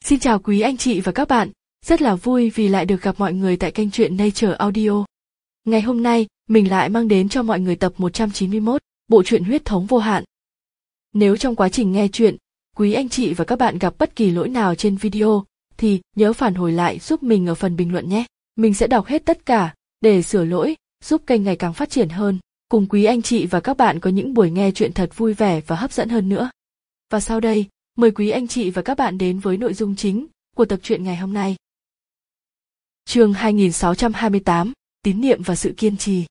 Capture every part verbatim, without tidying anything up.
Xin chào quý anh chị và các bạn, rất là vui vì lại được gặp mọi người tại kênh truyện Nature Audio. Ngày hôm nay, mình lại mang đến cho mọi người tập một trăm chín mươi mốt, bộ truyện Huyết thống vô hạn. Nếu trong quá trình nghe truyện, quý anh chị và các bạn gặp bất kỳ lỗi nào trên video, thì nhớ phản hồi lại giúp mình ở phần bình luận nhé. Mình sẽ đọc hết tất cả, để sửa lỗi, giúp kênh ngày càng phát triển hơn, cùng quý anh chị và các bạn có những buổi nghe truyện thật vui vẻ và hấp dẫn hơn nữa. Và sau đây, mời quý anh chị và các bạn đến với nội dung chính của tập truyện ngày hôm nay. Chương hai nghìn sáu trăm hai mươi tám, tín niệm và sự kiên trì.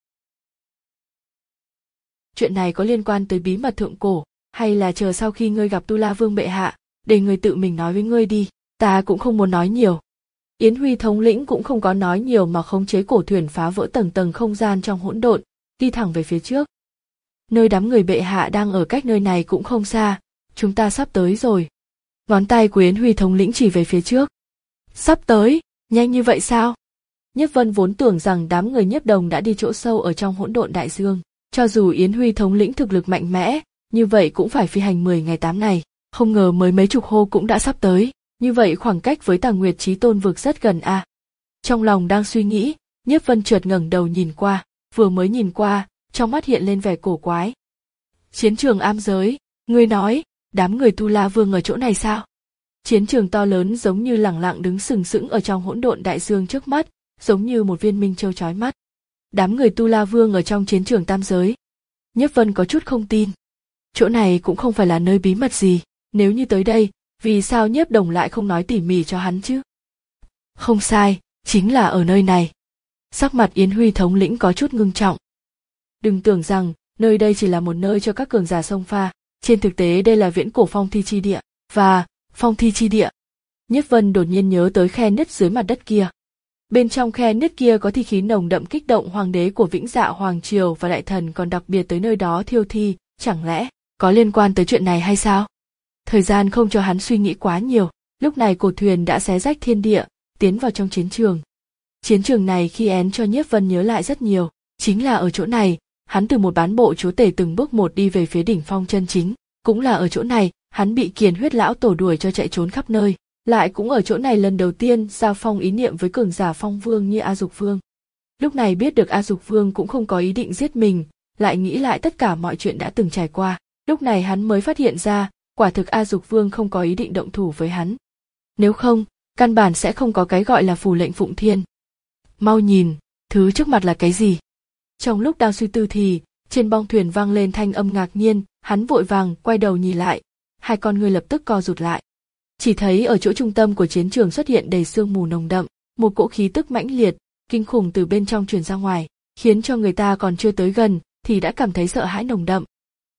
Chuyện này có liên quan tới bí mật thượng cổ, hay là chờ sau khi ngươi gặp Tu La Vương bệ hạ, để ngươi tự mình nói với ngươi đi, ta cũng không muốn nói nhiều. Yến Huy thống lĩnh cũng không có nói nhiều mà khống chế cổ thuyền phá vỡ tầng tầng không gian trong hỗn độn, đi thẳng về phía trước. Nơi đám người bệ hạ đang ở cách nơi này cũng không xa, chúng ta sắp tới rồi. Ngón tay của Yến Huy thống lĩnh chỉ về phía trước. Sắp tới, nhanh như vậy sao? Nhiếp Vân vốn tưởng rằng đám người Nhiếp Đồng đã đi chỗ sâu ở trong hỗn độn đại dương. Cho dù Yến Huy thống lĩnh thực lực mạnh mẽ, như vậy cũng phải phi hành mười ngày tám ngày. Không ngờ mới mấy chục hô cũng đã sắp tới, như vậy khoảng cách với Tàng Nguyệt Chí Tôn vực rất gần à. Trong lòng đang suy nghĩ, Nhiếp Vân chợt ngẩng đầu nhìn qua, vừa mới nhìn qua, trong mắt hiện lên vẻ cổ quái. Chiến trường am giới, ngươi nói, đám người Tu La Vương ở chỗ này sao? Chiến trường to lớn giống như lẳng lặng đứng sừng sững ở trong hỗn độn đại dương trước mắt, giống như một viên minh châu chói mắt. Đám người Tu La Vương ở trong chiến trường tam giới. Nhiếp Vân có chút không tin. Chỗ này cũng không phải là nơi bí mật gì, nếu như tới đây, vì sao Nhiếp Đồng lại không nói tỉ mỉ cho hắn chứ? Không sai, chính là ở nơi này. Sắc mặt Yến Huy thống lĩnh có chút ngưng trọng. Đừng tưởng rằng, nơi đây chỉ là một nơi cho các cường giả xông pha, trên thực tế đây là viễn cổ phong thi chi địa, và, phong thi chi địa. Nhiếp Vân đột nhiên nhớ tới khe nứt dưới mặt đất kia. Bên trong khe nứt kia có thi khí nồng đậm kích động hoàng đế của Vĩnh Dạ Hoàng Triều và đại thần còn đặc biệt tới nơi đó thiêu thi, chẳng lẽ có liên quan tới chuyện này hay sao? Thời gian không cho hắn suy nghĩ quá nhiều, lúc này cổ thuyền đã xé rách thiên địa, tiến vào trong chiến trường. Chiến trường này khi én cho Nhiếp Vân nhớ lại rất nhiều, chính là ở chỗ này, hắn từ một bán bộ chúa tể từng bước một đi về phía đỉnh phong chân chính, cũng là ở chỗ này, hắn bị Kiền Huyết lão tổ đuổi cho chạy trốn khắp nơi, lại cũng ở chỗ này lần đầu tiên giao phong ý niệm với cường giả phong vương như A Dục Vương. Lúc này biết được A Dục Vương cũng không có ý định giết mình, lại nghĩ lại tất cả mọi chuyện đã từng trải qua, lúc này hắn mới phát hiện ra, quả thực A Dục Vương không có ý định động thủ với hắn. Nếu không, căn bản sẽ không có cái gọi là phù lệnh Phụng Thiên. Mau nhìn, thứ trước mặt là cái gì? Trong lúc đang suy tư thì, trên bong thuyền vang lên thanh âm ngạc nhiên, hắn vội vàng quay đầu nhìn lại, hai con người lập tức co rụt lại. Chỉ thấy ở chỗ trung tâm của chiến trường xuất hiện đầy sương mù nồng đậm, một cỗ khí tức mãnh liệt, kinh khủng từ bên trong truyền ra ngoài, khiến cho người ta còn chưa tới gần thì đã cảm thấy sợ hãi nồng đậm.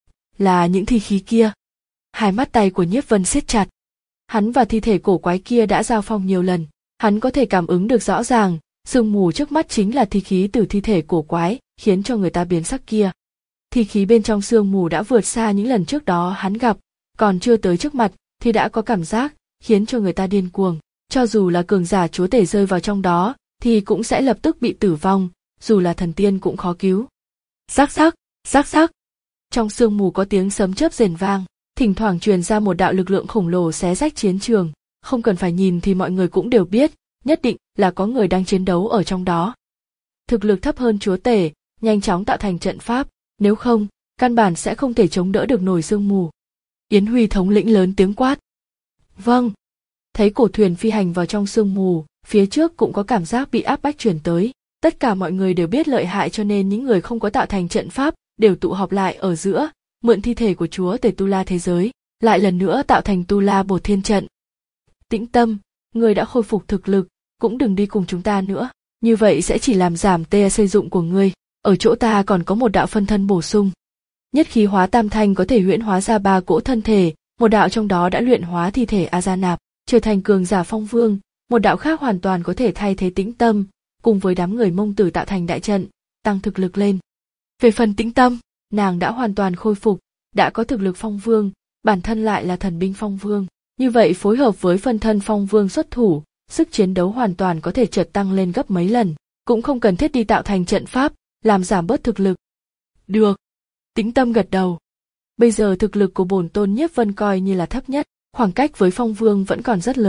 Là những thi khí kia. Hai mắt tay của Nhiếp Vân siết chặt. Hắn và thi thể cổ quái kia đã giao phong nhiều lần, hắn có thể cảm ứng được rõ ràng, sương mù trước mắt chính là thi khí từ thi thể cổ quái, khiến cho người ta biến sắc kia. Thi khí bên trong sương mù đã vượt xa những lần trước đó hắn gặp, còn chưa tới trước mặt thì đã có cảm giác, khiến cho người ta điên cuồng. Cho dù là cường giả chúa tể rơi vào trong đó, thì cũng sẽ lập tức bị tử vong, dù là thần tiên cũng khó cứu. Rắc rắc, rắc rắc. Trong sương mù có tiếng sấm chớp rền vang, thỉnh thoảng truyền ra một đạo lực lượng khổng lồ xé rách chiến trường, không cần phải nhìn thì mọi người cũng đều biết, nhất định là có người đang chiến đấu ở trong đó. Thực lực thấp hơn chúa tể, nhanh chóng tạo thành trận pháp, nếu không, căn bản sẽ không thể chống đỡ được nổi sương mù. Yến Huy thống lĩnh lớn tiếng quát. Vâng. Thấy cổ thuyền phi hành vào trong sương mù, phía trước cũng có cảm giác bị áp bách truyền tới. Tất cả mọi người đều biết lợi hại cho nên những người không có tạo thành trận pháp đều tụ họp lại ở giữa, mượn thi thể của chúa tể Tu La thế giới, lại lần nữa tạo thành Tu La Bổ Thiên trận. Tĩnh tâm, người đã khôi phục thực lực, cũng đừng đi cùng chúng ta nữa, như vậy sẽ chỉ làm giảm tê sử dụng của ngươi. Ở chỗ ta còn có một đạo phân thân bổ sung. Nhất khí hóa tam thanh có thể huyễn hóa ra ba cỗ thân thể, một đạo trong đó đã luyện hóa thi thể A Gia Nạp, trở thành cường giả phong vương, một đạo khác hoàn toàn có thể thay thế Tĩnh tâm, cùng với đám người Mông Tử tạo thành đại trận, tăng thực lực lên. Về phần Tĩnh tâm, nàng đã hoàn toàn khôi phục, đã có thực lực phong vương, bản thân lại là thần binh phong vương, như vậy phối hợp với phân thân phong vương xuất thủ, sức chiến đấu hoàn toàn có thể chợt tăng lên gấp mấy lần, cũng không cần thiết đi tạo thành trận pháp, làm giảm bớt thực lực. Được. Tĩnh tâm gật đầu. Bây giờ thực lực của bổn tôn Nhiếp Vân coi như là thấp nhất, khoảng cách với phong vương vẫn còn rất lớn,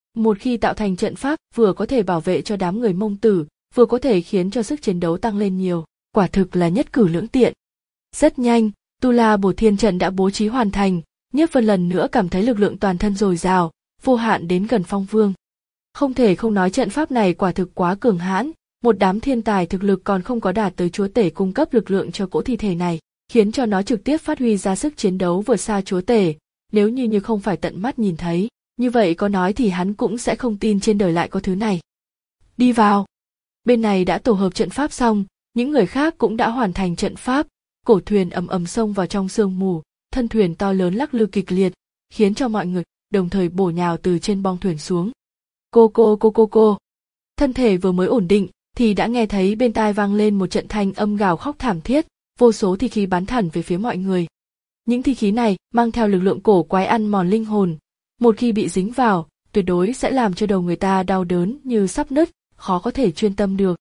Một khi tạo thành trận pháp, vừa có thể bảo vệ cho đám người Mông Tử, vừa có thể khiến cho sức chiến đấu tăng lên nhiều, quả thực là nhất cử lưỡng tiện. Rất nhanh, Tu La Bổ Thiên trận đã bố trí hoàn thành, Nhiếp Vân lần nữa cảm thấy lực lượng toàn thân dồi dào, vô hạn đến gần Phong Vương. Không thể không nói trận pháp này quả thực quá cường hãn, một đám thiên tài thực lực còn không có đạt tới chúa tể cung cấp lực lượng cho cỗ thi thể này, khiến cho nó trực tiếp phát huy ra sức chiến đấu vượt xa chúa tể, nếu như như không phải tận mắt nhìn thấy, như vậy có nói thì hắn cũng sẽ không tin trên đời lại có thứ này. Đi vào. Bên này đã tổ hợp trận pháp xong, những người khác cũng đã hoàn thành trận pháp, cổ thuyền ầm ầm xông vào trong sương mù, thân thuyền to lớn lắc lư kịch liệt, khiến cho mọi người đồng thời bổ nhào từ trên bong thuyền xuống. Cô cô cô cô cô. Thân thể vừa mới ổn định thì đã nghe thấy bên tai vang lên một trận thanh âm gào khóc thảm thiết, vô số thi khí bắn thẳng về phía mọi người. Những thi khí này mang theo lực lượng cổ quái ăn mòn linh hồn, một khi bị dính vào, tuyệt đối sẽ làm cho đầu người ta đau đớn như sắp nứt, khó có thể chuyên tâm được.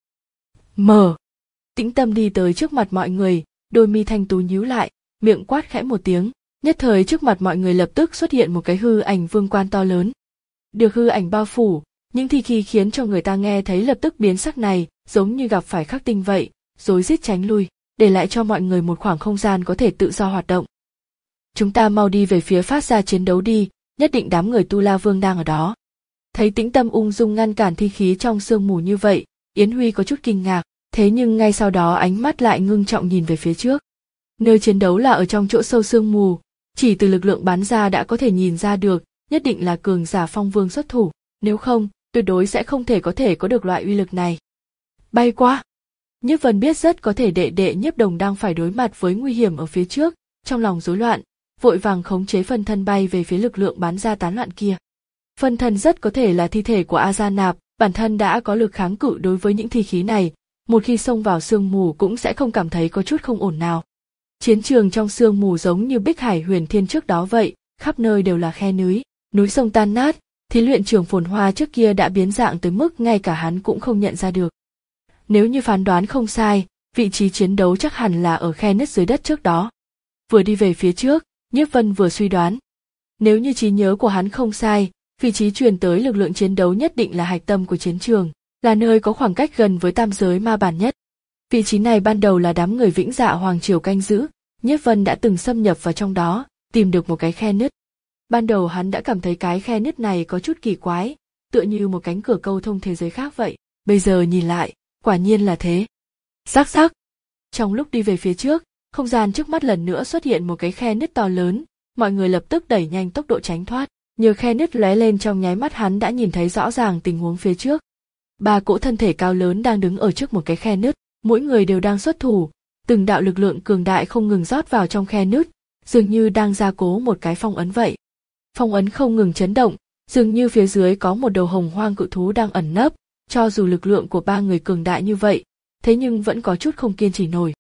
Mở. Tĩnh Tâm đi tới trước mặt mọi người, đôi mi thanh tú nhíu lại, miệng quát khẽ một tiếng, nhất thời trước mặt mọi người lập tức xuất hiện một cái hư ảnh vương quan to lớn. Được hư ảnh bao phủ, những thi khí khiến cho người ta nghe thấy lập tức biến sắc này, giống như gặp phải khắc tinh vậy, rối rít tránh lui, để lại cho mọi người một khoảng không gian có thể tự do hoạt động. Chúng ta mau đi về phía phát ra chiến đấu đi, nhất định đám người Tu La Vương đang ở đó. Thấy Tĩnh Tâm ung dung ngăn cản thi khí trong sương mù như vậy, Yến Huy có chút kinh ngạc, thế nhưng ngay sau đó ánh mắt lại ngưng trọng nhìn về phía trước. Nơi chiến đấu là ở trong chỗ sâu sương mù, chỉ từ lực lượng bắn ra đã có thể nhìn ra được, nhất định là cường giả Phong Vương xuất thủ, nếu không, tuyệt đối sẽ không thể có thể có được loại uy lực này. Bay qua. Nhiếp Vân biết rất có thể đệ đệ Nhiếp Đồng đang phải đối mặt với nguy hiểm ở phía trước, trong lòng rối loạn, vội vàng khống chế phân thân bay về phía lực lượng bắn ra tán loạn kia. Phân thân rất có thể là thi thể của A Gia Nạp, bản thân đã có lực kháng cự đối với những thi khí này, một khi xông vào sương mù cũng sẽ không cảm thấy có chút không ổn nào. Chiến trường trong sương mù giống như Bích Hải Huyền Thiên trước đó vậy, khắp nơi đều là khe núi, núi sông tan nát, thí luyện trường phồn hoa trước kia đã biến dạng tới mức ngay cả hắn cũng không nhận ra được. Nếu như phán đoán không sai, vị trí chiến đấu chắc hẳn là ở khe nứt dưới đất trước đó. Vừa đi về phía trước, Nhiếp Vân vừa suy đoán. Nếu như trí nhớ của hắn không sai, vị trí truyền tới lực lượng chiến đấu nhất định là hạch tâm của chiến trường, là nơi có khoảng cách gần với tam giới ma bản nhất. Vị trí này ban đầu là đám người Vĩnh Dạ Hoàng Triều canh giữ, Nhiếp Vân đã từng xâm nhập vào trong đó, tìm được một cái khe nứt. Ban đầu hắn đã cảm thấy cái khe nứt này có chút kỳ quái, tựa như một cánh cửa câu thông thế giới khác vậy, bây giờ nhìn lại, quả nhiên là thế. Rắc rắc. Trong lúc đi về phía trước, không gian trước mắt lần nữa xuất hiện một cái khe nứt to lớn, mọi người lập tức đẩy nhanh tốc độ tránh thoát, nhờ khe nứt lóe lên trong nháy mắt hắn đã nhìn thấy rõ ràng tình huống phía trước. Ba cỗ thân thể cao lớn đang đứng ở trước một cái khe nứt, mỗi người đều đang xuất thủ, từng đạo lực lượng cường đại không ngừng rót vào trong khe nứt, dường như đang gia cố một cái phong ấn vậy. Phong ấn không ngừng chấn động, dường như phía dưới có một đầu hồng hoang cự thú đang ẩn nấp, cho dù lực lượng của ba người cường đại như vậy, thế nhưng vẫn có chút không kiên trì nổi.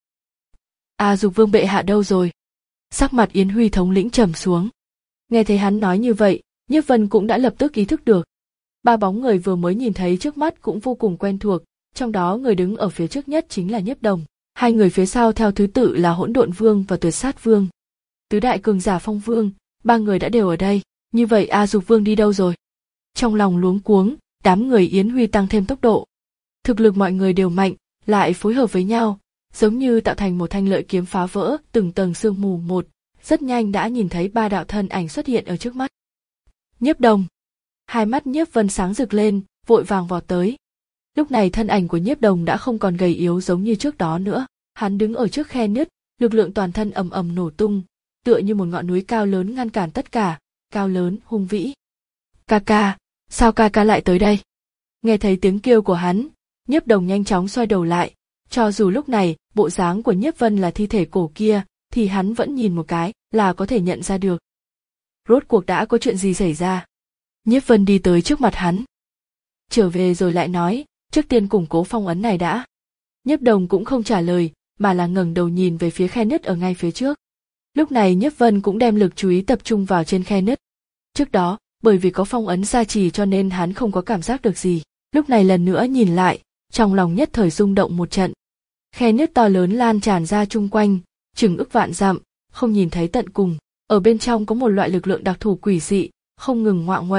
A Dục Vương bệ hạ đâu rồi? Sắc mặt Yến Huy thống lĩnh trầm xuống. Nghe thấy hắn nói như vậy, Nhiếp Vân cũng đã lập tức ý thức được. Ba bóng người vừa mới nhìn thấy trước mắt cũng vô cùng quen thuộc, trong đó người đứng ở phía trước nhất chính là Nhiếp Đồng, hai người phía sau theo thứ tự là Hỗn Độn Vương và Tuyệt Sát Vương. Tứ đại cường giả Phong Vương, ba người đã đều ở đây, như vậy A Dục Vương đi đâu rồi? Trong lòng luống cuống, đám người Yến Huy tăng thêm tốc độ. Thực lực mọi người đều mạnh, lại phối hợp với nhau, giống như tạo thành một thanh lợi kiếm phá vỡ từng tầng sương mù một, rất nhanh đã nhìn thấy ba đạo thân ảnh xuất hiện ở trước mắt. Nhiếp Đồng. Hai mắt Nhiếp Vân sáng rực lên, vội vàng vọt tới. Lúc này thân ảnh của Nhiếp Đồng đã không còn gầy yếu giống như trước đó nữa, hắn đứng ở trước khe nứt, lực lượng toàn thân ầm ầm nổ tung, tựa như một ngọn núi cao lớn ngăn cản tất cả, cao lớn, hùng vĩ. Ca ca, sao ca ca lại tới đây? Nghe thấy tiếng kêu của hắn, Nhiếp Đồng nhanh chóng xoay đầu lại, cho dù lúc này bộ dáng của Nhiếp Vân là thi thể cổ kia, thì hắn vẫn nhìn một cái là có thể nhận ra được. Rốt cuộc đã có chuyện gì xảy ra? Nhiếp Vân đi tới trước mặt hắn. Trở về rồi lại nói, trước tiên củng cố phong ấn này đã. Nhiếp Đồng cũng không trả lời, mà là ngẩng đầu nhìn về phía khe nứt ở ngay phía trước. Lúc này Nhiếp Vân cũng đem lực chú ý tập trung vào trên khe nứt. Trước đó, bởi vì có phong ấn gia trì cho nên hắn không có cảm giác được gì. Lúc này lần nữa nhìn lại, trong lòng nhất thời rung động một trận. Khe nứt to lớn lan tràn ra chung quanh, chừng ức vạn dặm, không nhìn thấy tận cùng. Ở bên trong có một loại lực lượng đặc thù quỷ dị, không ngừng ngoạ nguậy,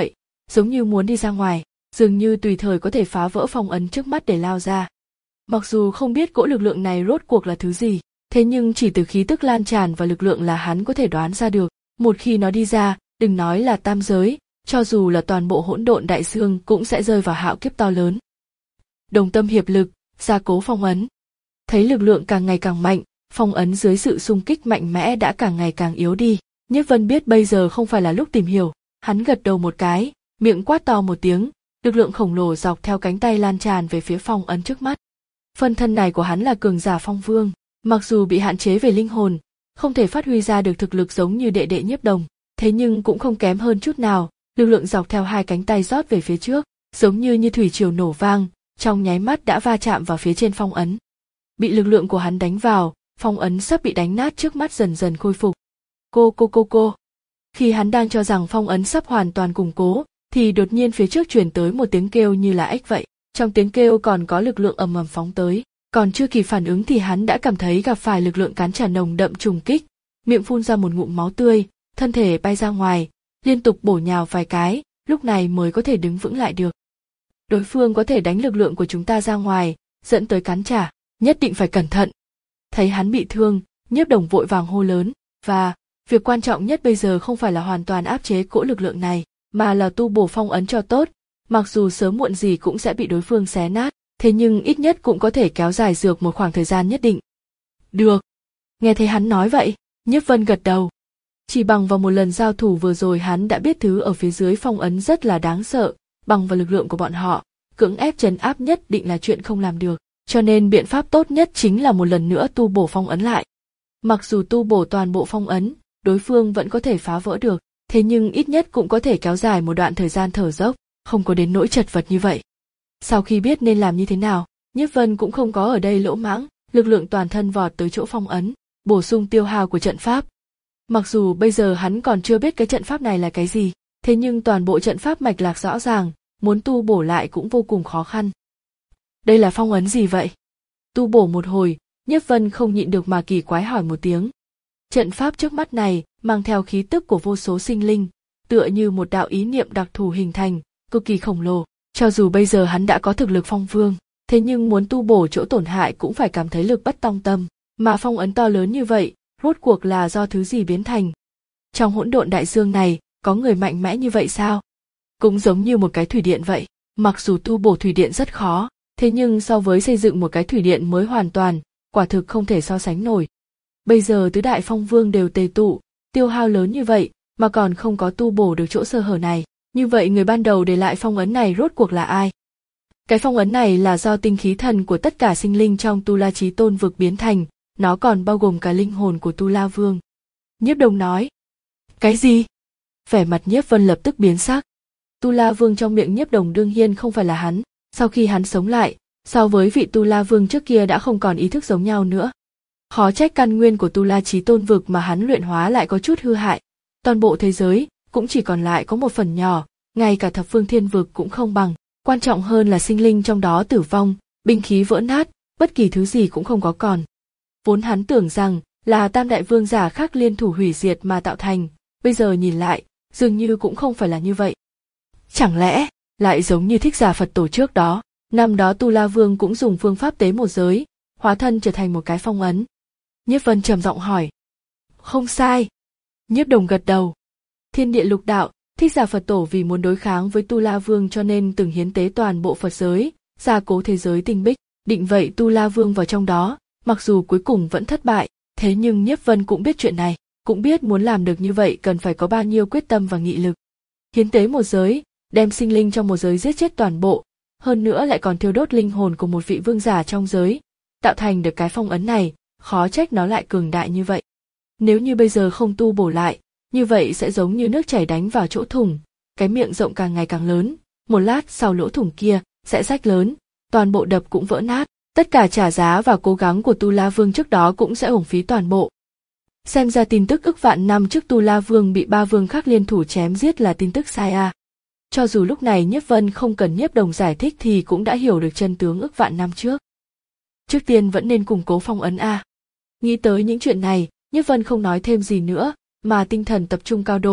giống như muốn đi ra ngoài, dường như tùy thời có thể phá vỡ phong ấn trước mắt để lao ra. Mặc dù không biết cỗ lực lượng này rốt cuộc là thứ gì, thế nhưng chỉ từ khí tức lan tràn và lực lượng là hắn có thể đoán ra được, một khi nó đi ra, đừng nói là tam giới, cho dù là toàn bộ hỗn độn đại dương cũng sẽ rơi vào hạo kiếp to lớn. Đồng tâm hiệp lực, gia cố phong ấn. Thấy lực lượng càng ngày càng mạnh, phong ấn dưới sự xung kích mạnh mẽ đã càng ngày càng yếu đi. Nhiếp Vân biết bây giờ không phải là lúc tìm hiểu, hắn gật đầu một cái, miệng quát to một tiếng, lực lượng khổng lồ dọc theo cánh tay lan tràn về phía phong ấn trước mắt. Phân thân này của hắn là cường giả phong vương, mặc dù bị hạn chế về linh hồn, không thể phát huy ra được thực lực giống như đệ đệ Nhiếp Đồng, thế nhưng cũng không kém hơn chút nào, lực lượng dọc theo hai cánh tay rót về phía trước, giống như như thủy triều nổ vang, trong nháy mắt đã va chạm vào phía trên phong ấn. Bị lực lượng của hắn đánh vào, phong ấn sắp bị đánh nát trước mắt dần dần khôi phục. Cô cô cô cô. Khi hắn đang cho rằng phong ấn sắp hoàn toàn củng cố, thì đột nhiên phía trước truyền tới một tiếng kêu như là ếch vậy. Trong tiếng kêu còn có lực lượng ầm ầm phóng tới, còn chưa kịp phản ứng thì hắn đã cảm thấy gặp phải lực lượng cán trả nồng đậm trùng kích, miệng phun ra một ngụm máu tươi, thân thể bay ra ngoài, liên tục bổ nhào vài cái, lúc này mới có thể đứng vững lại được. Đối phương có thể đánh lực lượng của chúng ta ra ngoài, dẫn tới cán trả, nhất định phải cẩn thận. Thấy hắn bị thương, Nhiếp Đồng vội vàng hô lớn, và việc quan trọng nhất bây giờ không phải là hoàn toàn áp chế cỗ lực lượng này, mà là tu bổ phong ấn cho tốt, mặc dù sớm muộn gì cũng sẽ bị đối phương xé nát, thế nhưng ít nhất cũng có thể kéo dài dược một khoảng thời gian nhất định. Được. Nghe thấy hắn nói vậy, Nhiếp Vân gật đầu. Chỉ bằng vào một lần giao thủ vừa rồi hắn đã biết thứ ở phía dưới phong ấn rất là đáng sợ, bằng vào lực lượng của bọn họ, cưỡng ép trấn áp nhất định là chuyện không làm được, cho nên biện pháp tốt nhất chính là một lần nữa tu bổ phong ấn lại. Mặc dù tu bổ toàn bộ phong ấn, đối phương vẫn có thể phá vỡ được, thế nhưng ít nhất cũng có thể kéo dài một đoạn thời gian thở dốc, không có đến nỗi chật vật như vậy. Sau khi biết nên làm như thế nào, Nhiếp Vân cũng không có ở đây lỗ mãng, lực lượng toàn thân vọt tới chỗ phong ấn, bổ sung tiêu hao của trận pháp. Mặc dù bây giờ hắn còn chưa biết cái trận pháp này là cái gì, thế nhưng toàn bộ trận pháp mạch lạc rõ ràng, muốn tu bổ lại cũng vô cùng khó khăn. Đây là phong ấn gì vậy? Tu bổ một hồi, Nhiếp Vân không nhịn được mà kỳ quái hỏi một tiếng. Trận pháp trước mắt này mang theo khí tức của vô số sinh linh, tựa như một đạo ý niệm đặc thù hình thành, cực kỳ khổng lồ. Cho dù bây giờ hắn đã có thực lực phong vương, thế nhưng muốn tu bổ chỗ tổn hại cũng phải cảm thấy lực bất tòng tâm, mà phong ấn to lớn như vậy, rốt cuộc là do thứ gì biến thành? Trong hỗn độn đại dương này, có người mạnh mẽ như vậy sao? Cũng giống như một cái thủy điện vậy, mặc dù tu bổ thủy điện rất khó, thế nhưng so với xây dựng một cái thủy điện mới hoàn toàn, quả thực không thể so sánh nổi. Bây giờ tứ đại phong vương đều tề tụ, tiêu hao lớn như vậy, mà còn không có tu bổ được chỗ sơ hở này. Như vậy người ban đầu để lại phong ấn này rốt cuộc là ai? Cái phong ấn này là do tinh khí thần của tất cả sinh linh trong Tu La Chí Tôn vực biến thành, nó còn bao gồm cả linh hồn của Tu La Vương. Nhiếp Đồng nói. Cái gì? Vẻ mặt Nhiếp Vân lập tức biến sắc. Tu La Vương trong miệng Nhiếp Đồng đương nhiên không phải là hắn, sau khi hắn sống lại, so với vị Tu La Vương trước kia đã không còn ý thức giống nhau nữa. Khó trách căn nguyên của Tu La Chí Tôn vực mà hắn luyện hóa lại có chút hư hại. Toàn bộ thế giới cũng chỉ còn lại có một phần nhỏ, ngay cả thập phương thiên vực cũng không bằng, quan trọng hơn là sinh linh trong đó tử vong, binh khí vỡ nát, bất kỳ thứ gì cũng không có còn. Vốn hắn tưởng rằng là tam đại vương giả khác liên thủ hủy diệt mà tạo thành, bây giờ nhìn lại, dường như cũng không phải là như vậy. Chẳng lẽ, lại giống như Thích Giả Phật Tổ trước đó, năm đó Tu La Vương cũng dùng phương pháp tế một giới, hóa thân trở thành một cái phong ấn. Nhiếp Vân trầm giọng hỏi. Không sai. Nhiếp Đồng gật đầu. Thiên địa lục đạo, Thích Giả Phật Tổ vì muốn đối kháng với Tu La Vương cho nên từng hiến tế toàn bộ Phật giới, gia cố thế giới tinh bích, định vậy Tu La Vương vào trong đó, mặc dù cuối cùng vẫn thất bại, thế nhưng Nhiếp Vân cũng biết chuyện này, cũng biết muốn làm được như vậy cần phải có bao nhiêu quyết tâm và nghị lực. Hiến tế một giới, đem sinh linh trong một giới giết chết toàn bộ, hơn nữa lại còn thiêu đốt linh hồn của một vị vương giả trong giới, tạo thành được cái phong ấn này, khó trách nó lại cường đại như vậy. Nếu như bây giờ không tu bổ lại, như vậy sẽ giống như nước chảy đánh vào chỗ thủng, cái miệng rộng càng ngày càng lớn, một lát sau lỗ thủng kia sẽ rách lớn, toàn bộ đập cũng vỡ nát, tất cả trả giá và cố gắng của Tu La Vương trước đó cũng sẽ uổng phí toàn bộ. Xem ra tin tức ức vạn năm trước Tu La Vương bị ba vương khác liên thủ chém giết là tin tức sai à. Cho dù lúc này Nhiếp Vân không cần Nhiếp Đồng giải thích thì cũng đã hiểu được chân tướng ức vạn năm trước. Trước tiên vẫn nên củng cố phong ấn a. Nghĩ tới những chuyện này, Nhiếp Vân không nói thêm gì nữa, mà tinh thần tập trung cao độ,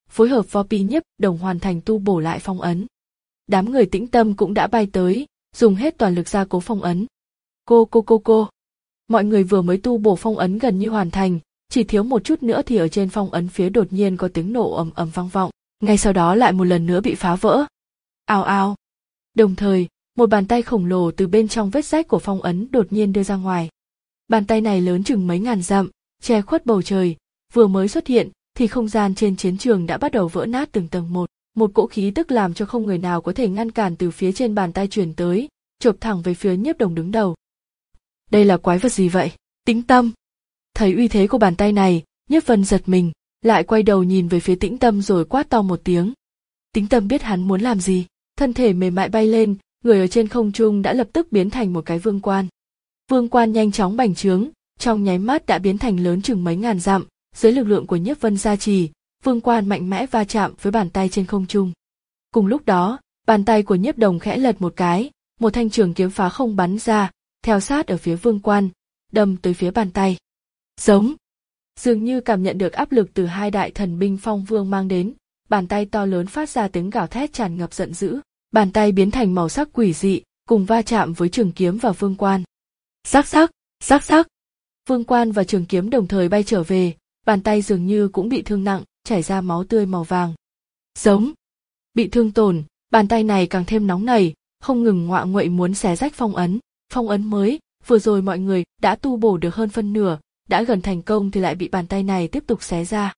phối hợp võ pi nhiếp đồng hoàn thành tu bổ lại phong ấn. Đám người tĩnh tâm cũng đã bay tới, dùng hết toàn lực gia cố phong ấn. Cô cô cô cô. Mọi người vừa mới tu bổ phong ấn gần như hoàn thành, chỉ thiếu một chút nữa thì ở trên phong ấn phía đột nhiên có tiếng nổ ầm ầm vang vọng, ngay sau đó lại một lần nữa bị phá vỡ. Ào ào. Đồng thời, một bàn tay khổng lồ từ bên trong vết rách của phong ấn đột nhiên đưa ra ngoài. Bàn tay này lớn chừng mấy ngàn dặm, che khuất bầu trời, vừa mới xuất hiện thì không gian trên chiến trường đã bắt đầu vỡ nát từng tầng một, một cỗ khí tức làm cho không người nào có thể ngăn cản từ phía trên bàn tay truyền tới, chộp thẳng về phía Nhiếp Đồng đứng đầu. Đây là quái vật gì vậy? Tĩnh Tâm. Thấy uy thế của bàn tay này, Nhiếp Vân giật mình, lại quay đầu nhìn về phía Tĩnh Tâm rồi quát to một tiếng. Tĩnh Tâm biết hắn muốn làm gì, thân thể mềm mại bay lên, người ở trên không trung đã lập tức biến thành một cái vương quan. Vương quan nhanh chóng bành trướng, trong nháy mắt đã biến thành lớn chừng mấy ngàn dặm, dưới lực lượng của Nhiếp Vân gia trì, vương quan mạnh mẽ va chạm với bàn tay trên không trung. Cùng lúc đó, bàn tay của Nhiếp Đồng khẽ lật một cái, một thanh trường kiếm phá không bắn ra, theo sát ở phía vương quan, đâm tới phía bàn tay. Giống. Dường như cảm nhận được áp lực từ hai đại thần binh phong vương mang đến, bàn tay to lớn phát ra tiếng gào thét tràn ngập giận dữ, bàn tay biến thành màu sắc quỷ dị, cùng va chạm với trường kiếm và vương quan. Rắc rắc, rắc rắc. Vương quan và trường kiếm đồng thời bay trở về, bàn tay dường như cũng bị thương nặng, chảy ra máu tươi màu vàng. Giống. Bị thương tổn, bàn tay này càng thêm nóng nảy, không ngừng ngoạ nguậy muốn xé rách phong ấn. Phong ấn mới, vừa rồi mọi người đã tu bổ được hơn phân nửa, đã gần thành công thì lại bị bàn tay này tiếp tục xé ra.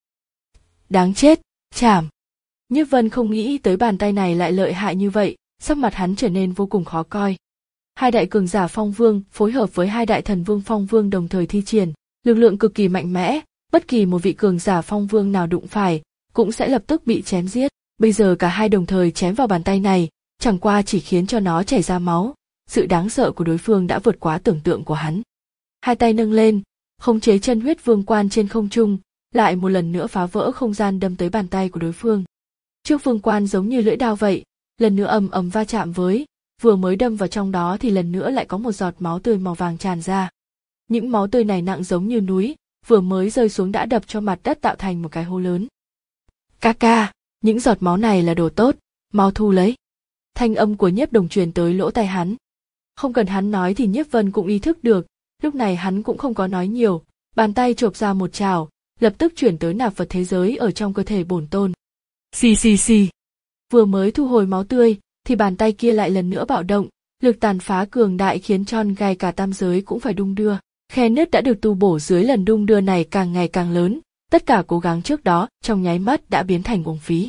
Đáng chết, chảm. Nhiếp Vân không nghĩ tới bàn tay này lại lợi hại như vậy, sắc mặt hắn trở nên vô cùng khó coi. Hai đại cường giả phong vương phối hợp với hai đại thần vương phong vương đồng thời thi triển, lực lượng cực kỳ mạnh mẽ, bất kỳ một vị cường giả phong vương nào đụng phải, cũng sẽ lập tức bị chém giết. Bây giờ cả hai đồng thời chém vào bàn tay này, chẳng qua chỉ khiến cho nó chảy ra máu, sự đáng sợ của đối phương đã vượt quá tưởng tượng của hắn. Hai tay nâng lên, khống chế chân huyết vương quan trên không trung, lại một lần nữa phá vỡ không gian đâm tới bàn tay của đối phương. Trước vương quan giống như lưỡi dao vậy, lần nữa ầm ầm va chạm với, vừa mới đâm vào trong đó thì lần nữa lại có một giọt máu tươi màu vàng tràn ra. Những máu tươi này nặng giống như núi, vừa mới rơi xuống đã đập cho mặt đất tạo thành một cái hố lớn. Ca ca, những giọt máu này là đồ tốt, mau thu lấy. Thanh âm của Nhiếp Đồng truyền tới lỗ tai hắn. Không cần hắn nói thì Nhiếp Vân cũng ý thức được, lúc này hắn cũng không có nói nhiều, bàn tay chộp ra một chảo, lập tức chuyển tới nạp vật thế giới ở trong cơ thể bổn tôn. Xì xì xì. Vừa mới thu hồi máu tươi, thì bàn tay kia lại lần nữa bạo động, lực tàn phá cường đại khiến cho ngay cả tam giới cũng phải đung đưa. Khe nứt đã được tu bổ dưới lần đung đưa này càng ngày càng lớn, tất cả cố gắng trước đó trong nháy mắt đã biến thành uổng phí.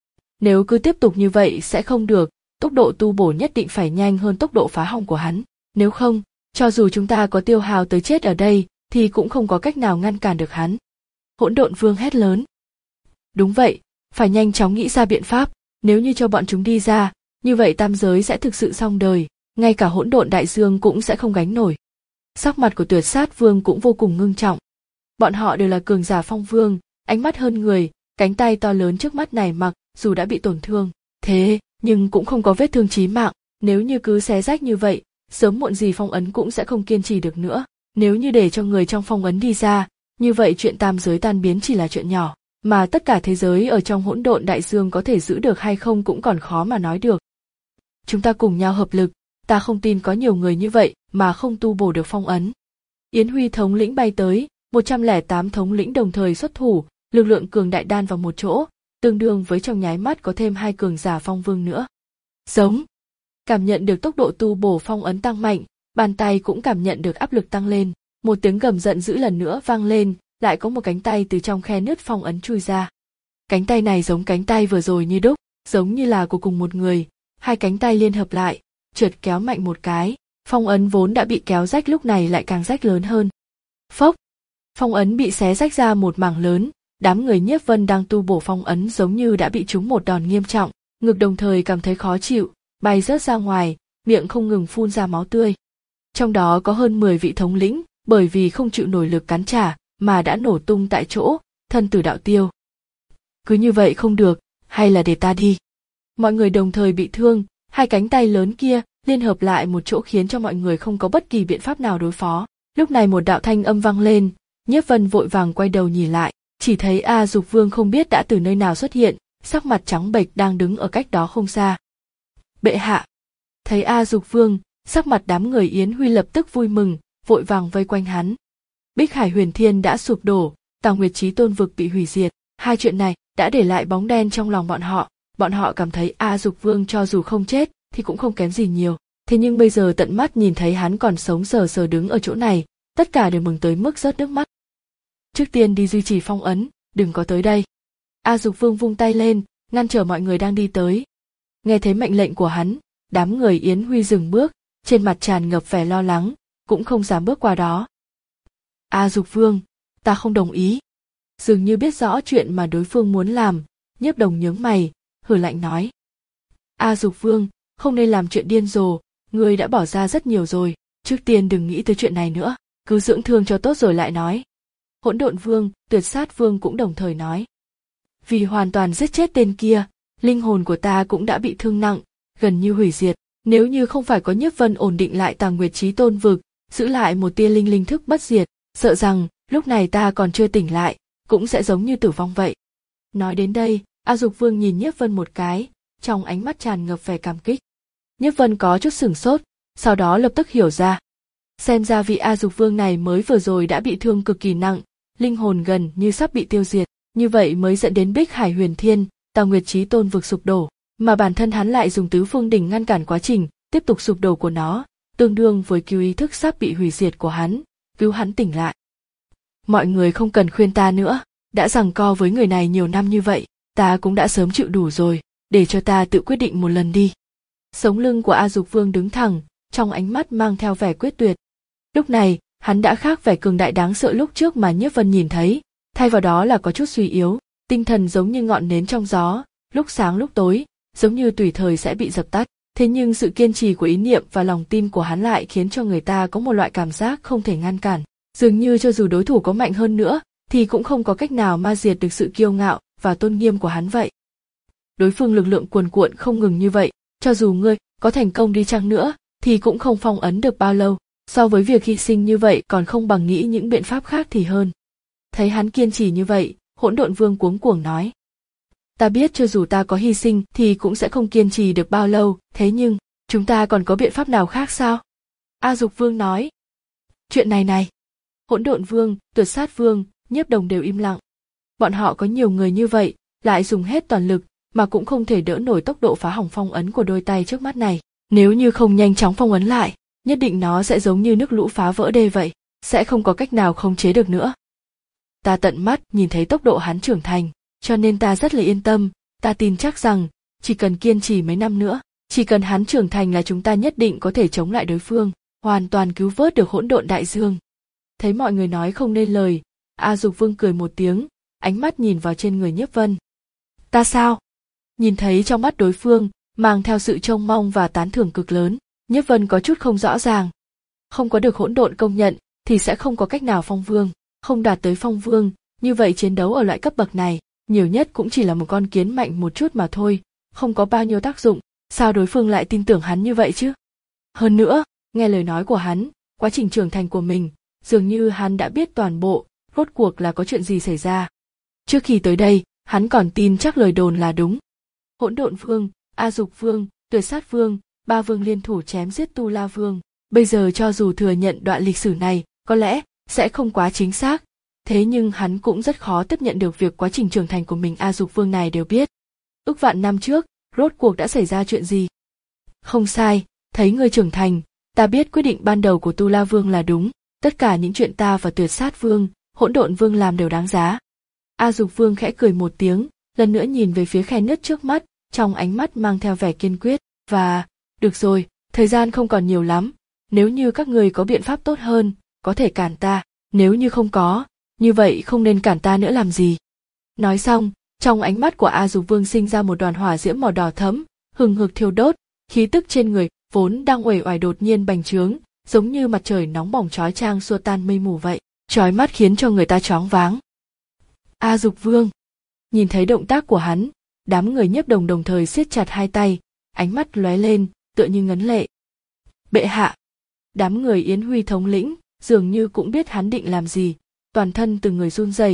Nếu cứ tiếp tục như vậy sẽ không được, tốc độ tu bổ nhất định phải nhanh hơn tốc độ phá hỏng của hắn, nếu không, cho dù chúng ta có tiêu hao tới chết ở đây, thì cũng không có cách nào ngăn cản được hắn. Hỗn Độn Vương hét lớn. Đúng vậy, phải nhanh chóng nghĩ ra biện pháp, nếu như cho bọn chúng đi ra, như vậy tam giới sẽ thực sự xong đời, ngay cả Hỗn Độn Đại Dương cũng sẽ không gánh nổi. Sắc mặt của Tuyệt Sát Vương cũng vô cùng ngưng trọng. Bọn họ đều là cường giả phong vương, ánh mắt hơn người, cánh tay to lớn trước mắt này mặc dù đã bị tổn thương, thế nhưng cũng không có vết thương chí mạng, nếu như cứ xé rách như vậy, sớm muộn gì phong ấn cũng sẽ không kiên trì được nữa. Nếu như để cho người trong phong ấn đi ra, như vậy chuyện tam giới tan biến chỉ là chuyện nhỏ, mà tất cả thế giới ở trong Hỗn Độn Đại Dương có thể giữ được hay không cũng còn khó mà nói được. Chúng ta cùng nhau hợp lực, ta không tin có nhiều người như vậy mà không tu bổ được phong ấn. Yến Huy thống lĩnh bay tới, một trăm lẻ tám thống lĩnh đồng thời xuất thủ, lực lượng cường đại đan vào một chỗ, tương đương với trong nháy mắt có thêm hai cường giả phong vương nữa. Giống. Cảm nhận được tốc độ tu bổ phong ấn tăng mạnh, bàn tay cũng cảm nhận được áp lực tăng lên, một tiếng gầm giận dữ lần nữa vang lên, lại có một cánh tay từ trong khe nứt phong ấn chui ra. Cánh tay này giống cánh tay vừa rồi như đúc, giống như là của cùng một người, hai cánh tay liên hợp lại, trượt kéo mạnh một cái, phong ấn vốn đã bị kéo rách lúc này lại càng rách lớn hơn. Phốc, phong ấn bị xé rách ra một mảng lớn, đám người Nhiếp Vân đang tu bổ phong ấn giống như đã bị trúng một đòn nghiêm trọng, ngực đồng thời cảm thấy khó chịu, bay rớt ra ngoài, miệng không ngừng phun ra máu tươi. Trong đó có hơn mười vị thống lĩnh, bởi vì không chịu nổi lực cắn trả, mà đã nổ tung tại chỗ, thân tử đạo tiêu. Cứ như vậy không được, hay là để ta đi. Mọi người đồng thời bị thương, hai cánh tay lớn kia liên hợp lại một chỗ khiến cho mọi người không có bất kỳ biện pháp nào đối phó. Lúc này một đạo thanh âm vang lên, Nhiếp Vân vội vàng quay đầu nhìn lại, chỉ thấy A Dục Vương không biết đã từ nơi nào xuất hiện, sắc mặt trắng bệch đang đứng ở cách đó không xa. Bệ hạ. Thấy A Dục Vương, sắc mặt đám người Yến Huy lập tức vui mừng, vội vàng vây quanh hắn. Bích Hải Huyền Thiên đã sụp đổ, Tào Nguyệt Chí Tôn vực bị hủy diệt, hai chuyện này đã để lại bóng đen trong lòng bọn họ, bọn họ cảm thấy A Dục Vương cho dù không chết thì cũng không kém gì nhiều, thế nhưng bây giờ tận mắt nhìn thấy hắn còn sống sờ sờ đứng ở chỗ này, tất cả đều mừng tới mức rớt nước mắt. Trước tiên đi duy trì phong ấn, đừng có tới đây. A Dục Vương vung tay lên, ngăn trở mọi người đang đi tới. Nghe thấy mệnh lệnh của hắn, đám người Yến Huy dừng bước, trên mặt tràn ngập vẻ lo lắng, cũng không dám bước qua đó. A Dục Vương, ta không đồng ý. Dường như biết rõ chuyện mà đối phương muốn làm, Nhiếp Đồng nhướng mày, hừ lạnh nói. A Dục Vương, không nên làm chuyện điên rồ, ngươi đã bỏ ra rất nhiều rồi, trước tiên đừng nghĩ tới chuyện này nữa, cứ dưỡng thương cho tốt rồi lại nói. Hỗn Độn Vương, Tuyệt Sát Vương cũng đồng thời nói. Vì hoàn toàn giết chết tên kia, linh hồn của ta cũng đã bị thương nặng, gần như hủy diệt, nếu như không phải có Nhiếp Vân ổn định lại Tào Nguyệt Chí Tôn vực, giữ lại một tia linh linh thức bất diệt, sợ rằng lúc này ta còn chưa tỉnh lại, cũng sẽ giống như tử vong vậy. Nói đến đây, A Dục Vương nhìn Nhiếp Vân một cái, trong ánh mắt tràn ngập vẻ cảm kích. Nhiếp Vân có chút sửng sốt, sau đó lập tức hiểu ra. Xem ra vị A Dục Vương này mới vừa rồi đã bị thương cực kỳ nặng, linh hồn gần như sắp bị tiêu diệt, như vậy mới dẫn đến Bích Hải Huyền Thiên, Tào Nguyệt Chí Tôn vực sụp đổ, mà bản thân hắn lại dùng tứ phương đỉnh ngăn cản quá trình tiếp tục sụp đổ của nó, tương đương với cứu ý thức sắp bị hủy diệt của hắn, cứu hắn tỉnh lại. Mọi người không cần khuyên ta nữa, đã giằng co với người này nhiều năm như vậy, ta cũng đã sớm chịu đủ rồi, để cho ta tự quyết định một lần đi. Sống lưng của A Dục Vương đứng thẳng, trong ánh mắt mang theo vẻ quyết tuyệt. Lúc này, hắn đã khác vẻ cường đại đáng sợ lúc trước mà Nhiếp Vân nhìn thấy, thay vào đó là có chút suy yếu, tinh thần giống như ngọn nến trong gió, lúc sáng lúc tối, giống như tùy thời sẽ bị dập tắt. Thế nhưng sự kiên trì của ý niệm và lòng tin của hắn lại khiến cho người ta có một loại cảm giác không thể ngăn cản, dường như cho dù đối thủ có mạnh hơn nữa, thì cũng không có cách nào ma diệt được sự kiêu ngạo và tôn nghiêm của hắn vậy. Đối phương lực lượng cuồn cuộn không ngừng như vậy, cho dù ngươi có thành công đi chăng nữa, thì cũng không phong ấn được bao lâu, so với việc hy sinh như vậy còn không bằng nghĩ những biện pháp khác thì hơn. Thấy hắn kiên trì như vậy, Hỗn Độn Vương cuống cuồng nói. Ta biết cho dù ta có hy sinh thì cũng sẽ không kiên trì được bao lâu, thế nhưng, chúng ta còn có biện pháp nào khác sao? A Dục Vương nói. Chuyện này này. Hỗn Độn Vương, Tuyệt Sát Vương, Nhiếp Đồng đều im lặng. Bọn họ có nhiều người như vậy, lại dùng hết toàn lực, mà cũng không thể đỡ nổi tốc độ phá hỏng phong ấn của đôi tay trước mắt này. Nếu như không nhanh chóng phong ấn lại, nhất định nó sẽ giống như nước lũ phá vỡ đê vậy, sẽ không có cách nào khống chế được nữa. Ta tận mắt nhìn thấy tốc độ hắn trưởng thành, cho nên ta rất là yên tâm, ta tin chắc rằng, chỉ cần kiên trì mấy năm nữa, chỉ cần hắn trưởng thành là chúng ta nhất định có thể chống lại đối phương, hoàn toàn cứu vớt được hỗn độn đại dương. Thấy mọi người nói không nên lời, A Dục Vương cười một tiếng, ánh mắt nhìn vào trên người Nhiếp Vân. Ta sao? Nhìn thấy trong mắt đối phương, mang theo sự trông mong và tán thưởng cực lớn, Nhiếp Vân có chút không rõ ràng. Không có được hỗn độn công nhận, thì sẽ không có cách nào phong vương, không đạt tới phong vương, như vậy chiến đấu ở loại cấp bậc này, nhiều nhất cũng chỉ là một con kiến mạnh một chút mà thôi, không có bao nhiêu tác dụng, sao đối phương lại tin tưởng hắn như vậy chứ? Hơn nữa, nghe lời nói của hắn, quá trình trưởng thành của mình, dường như hắn đã biết toàn bộ, rốt cuộc là có chuyện gì xảy ra. Trước khi tới đây, hắn còn tin chắc lời đồn là đúng. Hỗn Độn Vương, A Dục Vương, Tuyệt Sát Vương, ba vương liên thủ chém giết Tu La Vương, bây giờ cho dù thừa nhận đoạn lịch sử này, có lẽ sẽ không quá chính xác, thế nhưng hắn cũng rất khó tiếp nhận được việc quá trình trưởng thành của mình A Dục Vương này đều biết. Ước vạn năm trước, rốt cuộc đã xảy ra chuyện gì? Không sai, thấy ngươi trưởng thành, ta biết quyết định ban đầu của Tu La Vương là đúng, tất cả những chuyện ta và Tuyệt Sát Vương, Hỗn Độn Vương làm đều đáng giá. A Dục Vương khẽ cười một tiếng, lần nữa nhìn về phía khe nứt trước mắt, trong ánh mắt mang theo vẻ kiên quyết, và, được rồi, thời gian không còn nhiều lắm, nếu như các người có biện pháp tốt hơn, có thể cản ta, nếu như không có, như vậy không nên cản ta nữa làm gì. Nói xong, trong ánh mắt của A Dục Vương sinh ra một đoàn hỏa diễm màu đỏ thẫm, hừng hực thiêu đốt, khí tức trên người vốn đang uể oải đột nhiên bành trướng, giống như mặt trời nóng bỏng chói chang xua tan mây mù vậy, chói mắt khiến cho người ta choáng váng. A Dục Vương, nhìn thấy động tác của hắn, đám người Nhiếp Đồng đồng thời siết chặt hai tay, ánh mắt lóe lên, tựa như ngấn lệ. Bệ hạ, đám người Yến Huy thống lĩnh dường như cũng biết hắn định làm gì, toàn thân từng người run rẩy,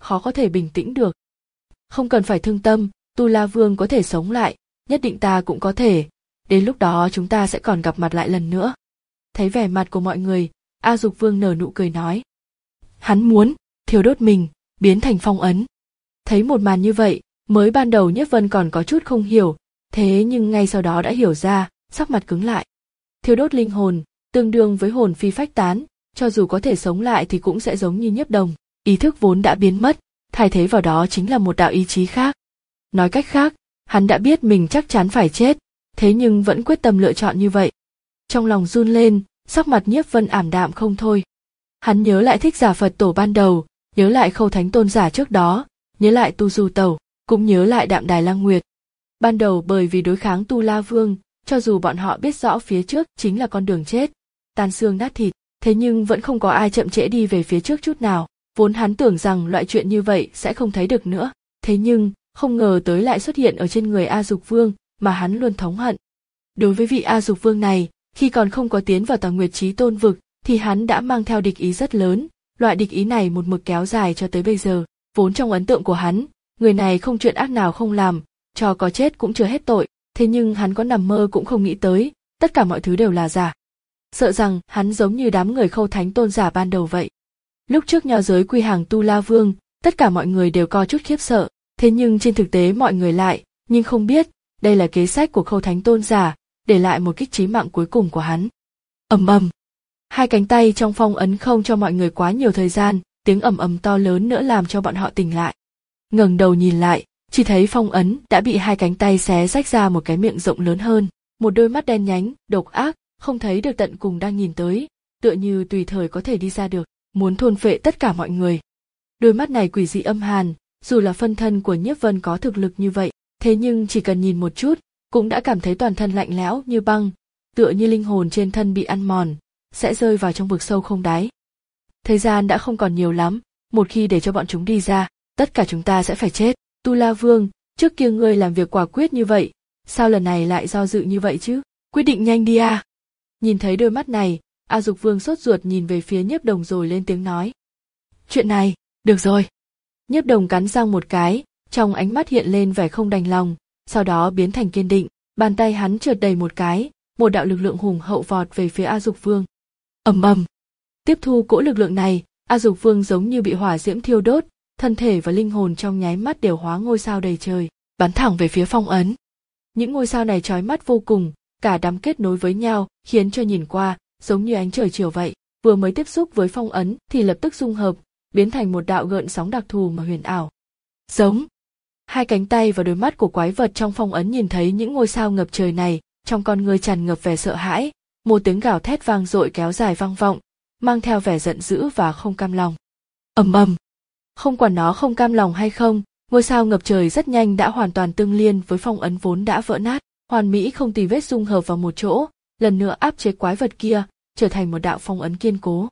khó có thể bình tĩnh được. Không cần phải thương tâm, Tu La Vương có thể sống lại, nhất định ta cũng có thể, đến lúc đó chúng ta sẽ còn gặp mặt lại lần nữa. Thấy vẻ mặt của mọi người, A Dục Vương nở nụ cười nói. Hắn muốn thiêu đốt mình, biến thành phong ấn. Thấy một màn như vậy, mới ban đầu Nhiếp Vân còn có chút không hiểu, thế nhưng ngay sau đó đã hiểu ra, sắc mặt cứng lại. Thiêu đốt linh hồn, tương đương với hồn phi phách tán, cho dù có thể sống lại thì cũng sẽ giống như Nhiếp Đồng, ý thức vốn đã biến mất, thay thế vào đó chính là một đạo ý chí khác. Nói cách khác, hắn đã biết mình chắc chắn phải chết, thế nhưng vẫn quyết tâm lựa chọn như vậy. Trong lòng run lên, sắc mặt Nhiếp Vân ảm đạm không thôi. Hắn nhớ lại Thích Giả Phật Tổ ban đầu, nhớ lại Khâu Thánh Tôn giả trước đó, nhớ lại Tu Du Tẩu, cũng nhớ lại Đạm Đài Lang Nguyệt. Ban đầu bởi vì đối kháng Tu La Vương, cho dù bọn họ biết rõ phía trước chính là con đường chết, tan xương nát thịt, thế nhưng vẫn không có ai chậm trễ đi về phía trước chút nào. Vốn hắn tưởng rằng loại chuyện như vậy sẽ không thấy được nữa, thế nhưng không ngờ tới lại xuất hiện ở trên người A Dục Vương mà hắn luôn thống hận. Đối với vị A Dục Vương này, khi còn không có tiến vào Tòa Nguyệt Chí Tôn vực thì hắn đã mang theo địch ý rất lớn, loại địch ý này một mực kéo dài cho tới bây giờ. Vốn trong ấn tượng của hắn, người này không chuyện ác nào không làm, cho có chết cũng chưa hết tội, thế nhưng hắn có nằm mơ cũng không nghĩ tới, tất cả mọi thứ đều là giả. Sợ rằng hắn giống như đám người Khâu Thánh Tôn giả ban đầu vậy. Lúc trước nho giới quy hàng Tu La Vương, tất cả mọi người đều có chút khiếp sợ, thế nhưng trên thực tế mọi người lại, nhưng không biết, đây là kế sách của Khâu Thánh Tôn giả, để lại một kích chí mạng cuối cùng của hắn. Ầm ầm, hai cánh tay trong phong ấn không cho mọi người quá nhiều thời gian, tiếng ầm ầm to lớn nữa làm cho bọn họ tỉnh lại. Ngẩng đầu nhìn lại, chỉ thấy phong ấn đã bị hai cánh tay xé rách ra một cái miệng rộng lớn hơn, một đôi mắt đen nhánh, độc ác, không thấy được tận cùng đang nhìn tới, tựa như tùy thời có thể đi ra được, muốn thôn phệ tất cả mọi người. Đôi mắt này quỷ dị âm hàn, dù là phân thân của Nhiếp Vân có thực lực như vậy, thế nhưng chỉ cần nhìn một chút, cũng đã cảm thấy toàn thân lạnh lẽo như băng, tựa như linh hồn trên thân bị ăn mòn, sẽ rơi vào trong vực sâu không đáy. Thời gian đã không còn nhiều lắm, một khi để cho bọn chúng đi ra, tất cả chúng ta sẽ phải chết. Tu La Vương, trước kia ngươi làm việc quả quyết như vậy, sao lần này lại do dự như vậy chứ? Quyết định nhanh đi à? Nhìn thấy đôi mắt này, A Dục Vương sốt ruột nhìn về phía Nhiếp Đồng rồi lên tiếng nói. Chuyện này, được rồi. Nhiếp Đồng cắn răng một cái, trong ánh mắt hiện lên vẻ không đành lòng, sau đó biến thành kiên định, bàn tay hắn trượt đầy một cái, một đạo lực lượng hùng hậu vọt về phía A Dục Vương. Ầm ầm. Tiếp thu cỗ lực lượng này, A Dục Vương giống như bị hỏa diễm thiêu đốt, thân thể và linh hồn trong nháy mắt đều hóa ngôi sao đầy trời, bắn thẳng về phía phong ấn. Những ngôi sao này chói mắt vô cùng, cả đám kết nối với nhau, khiến cho nhìn qua giống như ánh trời chiều vậy. Vừa mới tiếp xúc với phong ấn thì lập tức dung hợp, biến thành một đạo gợn sóng đặc thù mà huyền ảo. Giống. Hai cánh tay và đôi mắt của quái vật trong phong ấn nhìn thấy những ngôi sao ngập trời này, trong con người tràn ngập vẻ sợ hãi, một tiếng gào thét vang dội kéo dài vang vọng, mang theo vẻ giận dữ và không cam lòng. Ầm ầm. Không quản nó không cam lòng hay không, ngôi sao ngập trời rất nhanh đã hoàn toàn tương liên với phong ấn vốn đã vỡ nát, hoàn mỹ không tì vết dung hợp vào một chỗ, lần nữa áp chế quái vật kia, trở thành một đạo phong ấn kiên cố.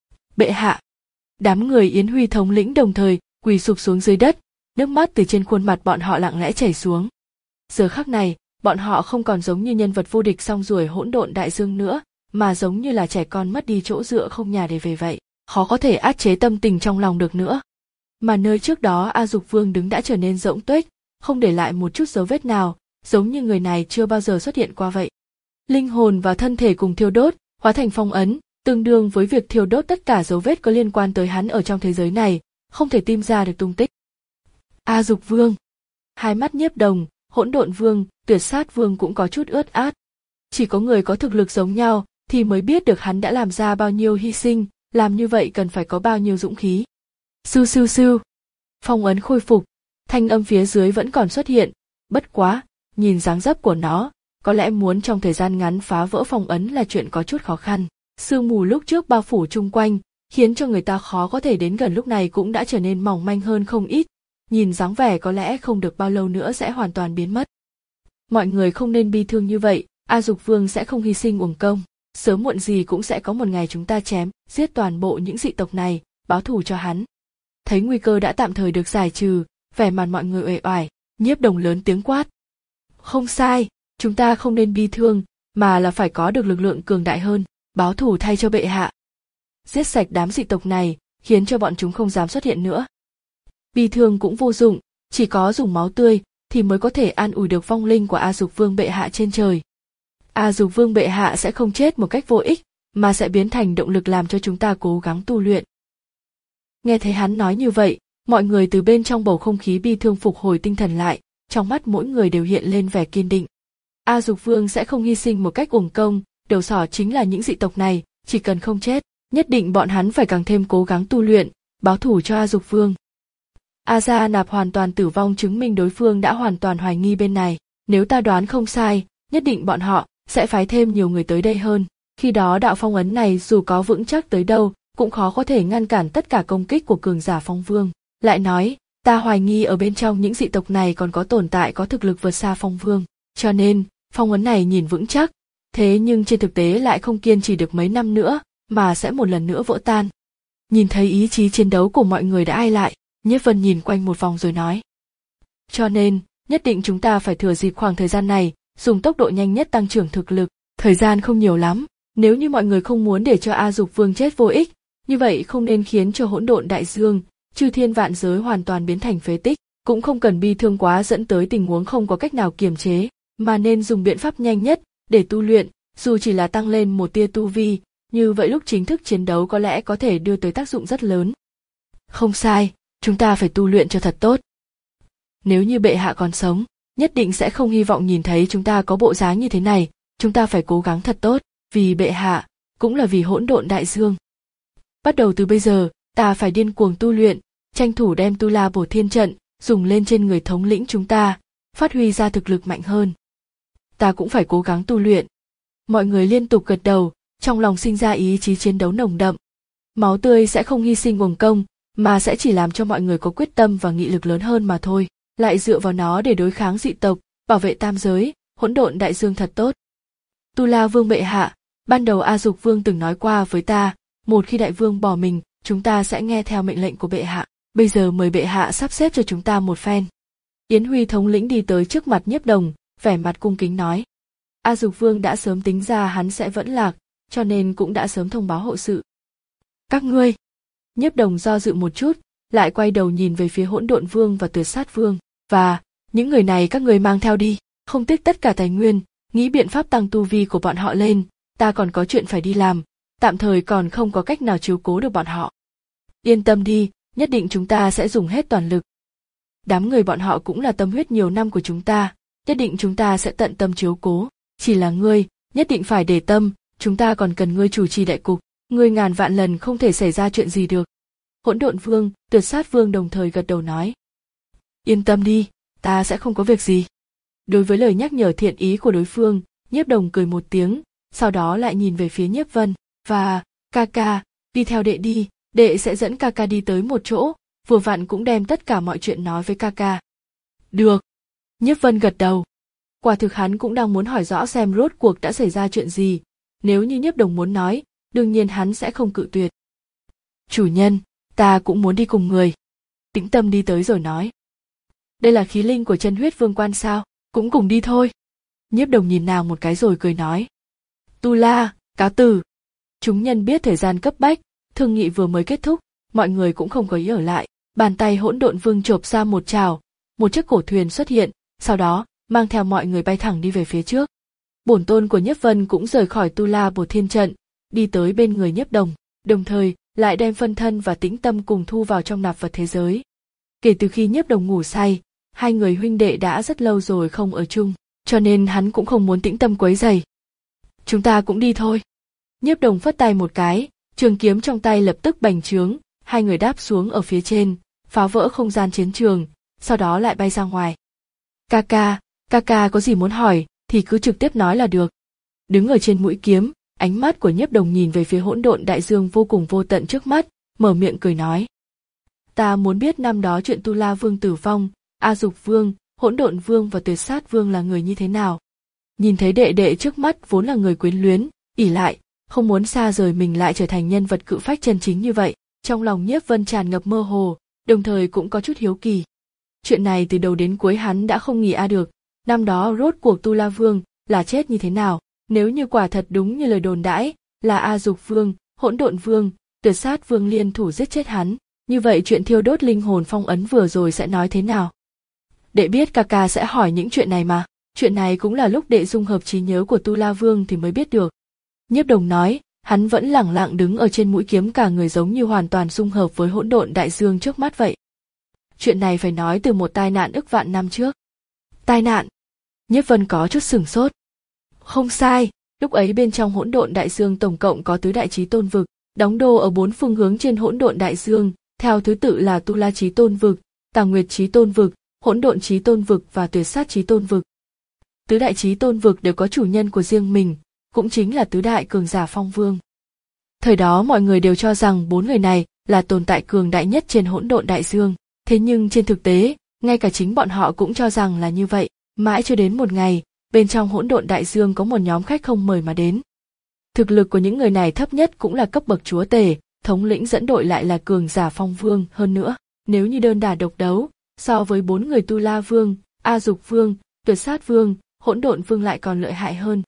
Bệ hạ. Đám người Yến Huy thống lĩnh đồng thời quỳ sụp xuống dưới đất, nước mắt từ trên khuôn mặt bọn họ lặng lẽ chảy xuống. Giờ khắc này, bọn họ không còn giống như nhân vật vô địch song ruổi hỗn độn đại dương nữa, mà giống như là trẻ con mất đi chỗ dựa không nhà để về vậy, khó có thể át chế tâm tình trong lòng được nữa. Mà nơi trước đó A Dục Vương đứng đã trở nên rỗng tuếch, không để lại một chút dấu vết nào, giống như người này chưa bao giờ xuất hiện qua vậy. Linh hồn và thân thể cùng thiêu đốt, hóa thành phong ấn, tương đương với việc thiêu đốt tất cả dấu vết có liên quan tới hắn ở trong thế giới này, không thể tìm ra được tung tích. A Dục Vương, hai mắt Nhiếp Đồng, Hỗn Độn Vương, Tuyệt Sát Vương cũng có chút ướt át. Chỉ có người có thực lực giống nhau thì mới biết được hắn đã làm ra bao nhiêu hy sinh, làm như vậy cần phải có bao nhiêu dũng khí. Sưu sưu sưu. Phong ấn khôi phục, thanh âm phía dưới vẫn còn xuất hiện, bất quá, nhìn dáng dấp của nó, có lẽ muốn trong thời gian ngắn phá vỡ phong ấn là chuyện có chút khó khăn. Sương mù lúc trước bao phủ chung quanh, khiến cho người ta khó có thể đến gần lúc này cũng đã trở nên mỏng manh hơn không ít, nhìn dáng vẻ có lẽ không được bao lâu nữa sẽ hoàn toàn biến mất. Mọi người không nên bi thương như vậy, A Dục Vương sẽ không hy sinh uổng công, sớm muộn gì cũng sẽ có một ngày chúng ta chém, giết toàn bộ những dị tộc này, báo thù cho hắn. Thấy nguy cơ đã tạm thời được giải trừ, vẻ mặt mọi người uể oải, Nhiếp Đồng lớn tiếng quát. Không sai, chúng ta không nên bi thương, mà là phải có được lực lượng cường đại hơn, báo thù thay cho bệ hạ. Giết sạch đám dị tộc này, khiến cho bọn chúng không dám xuất hiện nữa. Bi thương cũng vô dụng, chỉ có dùng máu tươi thì mới có thể an ủi được vong linh của A Dục Vương bệ hạ trên trời. A Dục Vương bệ hạ sẽ không chết một cách vô ích, mà sẽ biến thành động lực làm cho chúng ta cố gắng tu luyện. Nghe thấy hắn nói như vậy, mọi người từ bên trong bầu không khí bi thương phục hồi tinh thần lại, trong mắt mỗi người đều hiện lên vẻ kiên định. A Dục Vương sẽ không hy sinh một cách uổng công, đầu sỏ chính là những dị tộc này, chỉ cần không chết, nhất định bọn hắn phải càng thêm cố gắng tu luyện, báo thù cho A Dục Vương. A Gia Nạp hoàn toàn tử vong chứng minh đối phương đã hoàn toàn hoài nghi bên này, nếu ta đoán không sai, nhất định bọn họ sẽ phái thêm nhiều người tới đây hơn. Khi đó đạo phong ấn này dù có vững chắc tới đâu, cũng khó có thể ngăn cản tất cả công kích của cường giả phong vương. Lại nói, ta hoài nghi ở bên trong những dị tộc này còn có tồn tại có thực lực vượt xa phong vương, cho nên phong ấn này nhìn vững chắc, thế nhưng trên thực tế lại không kiên trì được mấy năm nữa, mà sẽ một lần nữa vỡ tan. Nhìn thấy ý chí chiến đấu của mọi người đã ai lại, Nhiếp Vân nhìn quanh một vòng rồi nói. Cho nên, nhất định chúng ta phải thừa dịp khoảng thời gian này, dùng tốc độ nhanh nhất tăng trưởng thực lực, thời gian không nhiều lắm, nếu như mọi người không muốn để cho A Dục Vương chết vô ích, như vậy không nên khiến cho hỗn độn đại dương, chư thiên vạn giới hoàn toàn biến thành phế tích, cũng không cần bi thương quá dẫn tới tình huống không có cách nào kiềm chế, mà nên dùng biện pháp nhanh nhất để tu luyện, dù chỉ là tăng lên một tia tu vi, như vậy lúc chính thức chiến đấu có lẽ có thể đưa tới tác dụng rất lớn. Không sai, chúng ta phải tu luyện cho thật tốt. Nếu như bệ hạ còn sống, nhất định sẽ không hy vọng nhìn thấy chúng ta có bộ dáng như thế này, chúng ta phải cố gắng thật tốt, vì bệ hạ, cũng là vì hỗn độn đại dương. Bắt đầu từ bây giờ, ta phải điên cuồng tu luyện, tranh thủ đem Tu La Bổ Thiên Trận dùng lên trên người thống lĩnh chúng ta, phát huy ra thực lực mạnh hơn. Ta cũng phải cố gắng tu luyện. Mọi người liên tục gật đầu, trong lòng sinh ra ý chí chiến đấu nồng đậm. Máu tươi sẽ không hy sinh uổng công, mà sẽ chỉ làm cho mọi người có quyết tâm và nghị lực lớn hơn mà thôi, lại dựa vào nó để đối kháng dị tộc, bảo vệ tam giới, hỗn độn đại dương thật tốt. Tu La Vương bệ hạ, ban đầu A Dục Vương từng nói qua với ta, một khi đại vương bỏ mình, chúng ta sẽ nghe theo mệnh lệnh của bệ hạ, bây giờ mời bệ hạ sắp xếp cho chúng ta một phen. Yến Huy thống lĩnh đi tới trước mặt Nhiếp Đồng, vẻ mặt cung kính nói. A Dục Vương đã sớm tính ra hắn sẽ vẫn lạc, cho nên cũng đã sớm thông báo hộ sự. Các ngươi. Nhiếp Đồng do dự một chút, lại quay đầu nhìn về phía Hỗn Độn Vương và Tuyệt Sát Vương, và, những người này các ngươi mang theo đi, không tiếc tất cả tài nguyên, nghĩ biện pháp tăng tu vi của bọn họ lên, ta còn có chuyện phải đi làm, tạm thời còn không có cách nào chiếu cố được bọn họ. Yên tâm đi, nhất định chúng ta sẽ dùng hết toàn lực. Đám người bọn họ cũng là tâm huyết nhiều năm của chúng ta, nhất định chúng ta sẽ tận tâm chiếu cố, chỉ là ngươi, nhất định phải để tâm, chúng ta còn cần ngươi chủ trì đại cục, ngươi ngàn vạn lần không thể xảy ra chuyện gì được. Hỗn Độn Vương, Tuyệt Sát Vương đồng thời gật đầu nói. Yên tâm đi, ta sẽ không có việc gì. Đối với lời nhắc nhở thiện ý của đối phương, Nhiếp Đồng cười một tiếng, sau đó lại nhìn về phía Nhiếp Vân, và, ca ca, đi theo đệ đi, đệ sẽ dẫn ca ca đi tới một chỗ, vừa vặn cũng đem tất cả mọi chuyện nói với ca ca. Được. Nhiếp Vân gật đầu. Quả thực hắn cũng đang muốn hỏi rõ xem rốt cuộc đã xảy ra chuyện gì, nếu như Nhiếp Đồng muốn nói, đương nhiên hắn sẽ không cự tuyệt. Chủ nhân, ta cũng muốn đi cùng người. Tĩnh Tâm đi tới rồi nói. Đây là khí linh của Chân Huyết Vương Quan sao, cũng cùng đi thôi. Nhiếp Đồng nhìn nàng một cái rồi cười nói. Tu La, cáo từ. Chúng nhân biết thời gian cấp bách, thương nghị vừa mới kết thúc, mọi người cũng không có ý ở lại. Bàn tay Hỗn Độn Vương chộp ra một trào, một chiếc cổ thuyền xuất hiện, sau đó mang theo mọi người bay thẳng đi về phía trước. Bổn tôn của Nhiếp Vân cũng rời khỏi Tu La Bổ Thiên Trận, đi tới bên người Nhiếp Đồng, đồng thời lại đem phân thân và Tĩnh Tâm cùng thu vào trong nạp vật thế giới. Kể từ khi Nhiếp Đồng ngủ say, hai người huynh đệ đã rất lâu rồi không ở chung, cho nên hắn cũng không muốn Tĩnh Tâm quấy rầy. Chúng ta cũng đi thôi. Nhiếp Đồng phất tay một cái, trường kiếm trong tay lập tức bành trướng, hai người đáp xuống ở phía trên, phá vỡ không gian chiến trường, sau đó lại bay ra ngoài. Ca ca, ca ca có gì muốn hỏi thì cứ trực tiếp nói là được. Đứng ở trên mũi kiếm, ánh mắt của Nhiếp Đồng nhìn về phía hỗn độn đại dương vô cùng vô tận trước mắt, mở miệng cười nói. Ta muốn biết năm đó chuyện Tu La Vương tử vong, A Dục Vương, Hỗn Độn Vương và Tuyệt Sát Vương là người như thế nào. Nhìn thấy đệ đệ trước mắt vốn là người quyến luyến, ỷ lại, không muốn xa rời mình lại trở thành nhân vật cự phách chân chính như vậy, trong lòng Nhiếp Vân tràn ngập mơ hồ, đồng thời cũng có chút hiếu kỳ. Chuyện này từ đầu đến cuối hắn đã không nghĩ a được, năm đó rốt cuộc Tu La Vương là chết như thế nào, nếu như quả thật đúng như lời đồn đãi, là A Dục Vương, Hỗn Độn Vương, Tuyệt Sát Vương liên thủ giết chết hắn, Như vậy chuyện thiêu đốt linh hồn phong ấn vừa rồi sẽ nói thế nào? Đệ biết ca ca sẽ hỏi những chuyện này mà, chuyện này cũng là lúc đệ dung hợp trí nhớ của Tu La Vương thì mới biết được. Nhiếp Đồng nói, hắn vẫn lẳng lặng đứng ở trên mũi kiếm, cả người giống như hoàn toàn dung hợp với hỗn độn đại dương trước mắt vậy. Chuyện này phải nói từ một tai nạn ức vạn năm trước. Tai nạn? Nhiếp Vân có chút sửng sốt. Không sai, lúc ấy bên trong hỗn độn đại dương tổng cộng có tứ đại chí tôn vực, đóng đô ở bốn phương hướng trên hỗn độn đại dương, theo thứ tự là Tu La chí tôn vực, Tà Nguyệt chí tôn vực, Hỗn độn chí tôn vực và Tuyệt sát chí tôn vực. Tứ đại chí tôn vực đều có chủ nhân của riêng mình, cũng chính là tứ đại cường giả phong vương. Thời đó mọi người đều cho rằng bốn người này là tồn tại cường đại nhất trên hỗn độn đại dương, thế nhưng trên thực tế, ngay cả chính bọn họ cũng cho rằng là như vậy, mãi cho đến một ngày, bên trong hỗn độn đại dương có một nhóm khách không mời mà đến. Thực lực của những người này thấp nhất cũng là cấp bậc chúa tể, thống lĩnh dẫn đội lại là cường giả phong vương, hơn nữa, nếu như đơn đả độc đấu, so với bốn người Tu La Vương, A Dục Vương, Tuyệt Sát Vương, Hỗn Độn Vương lại còn lợi hại hơn.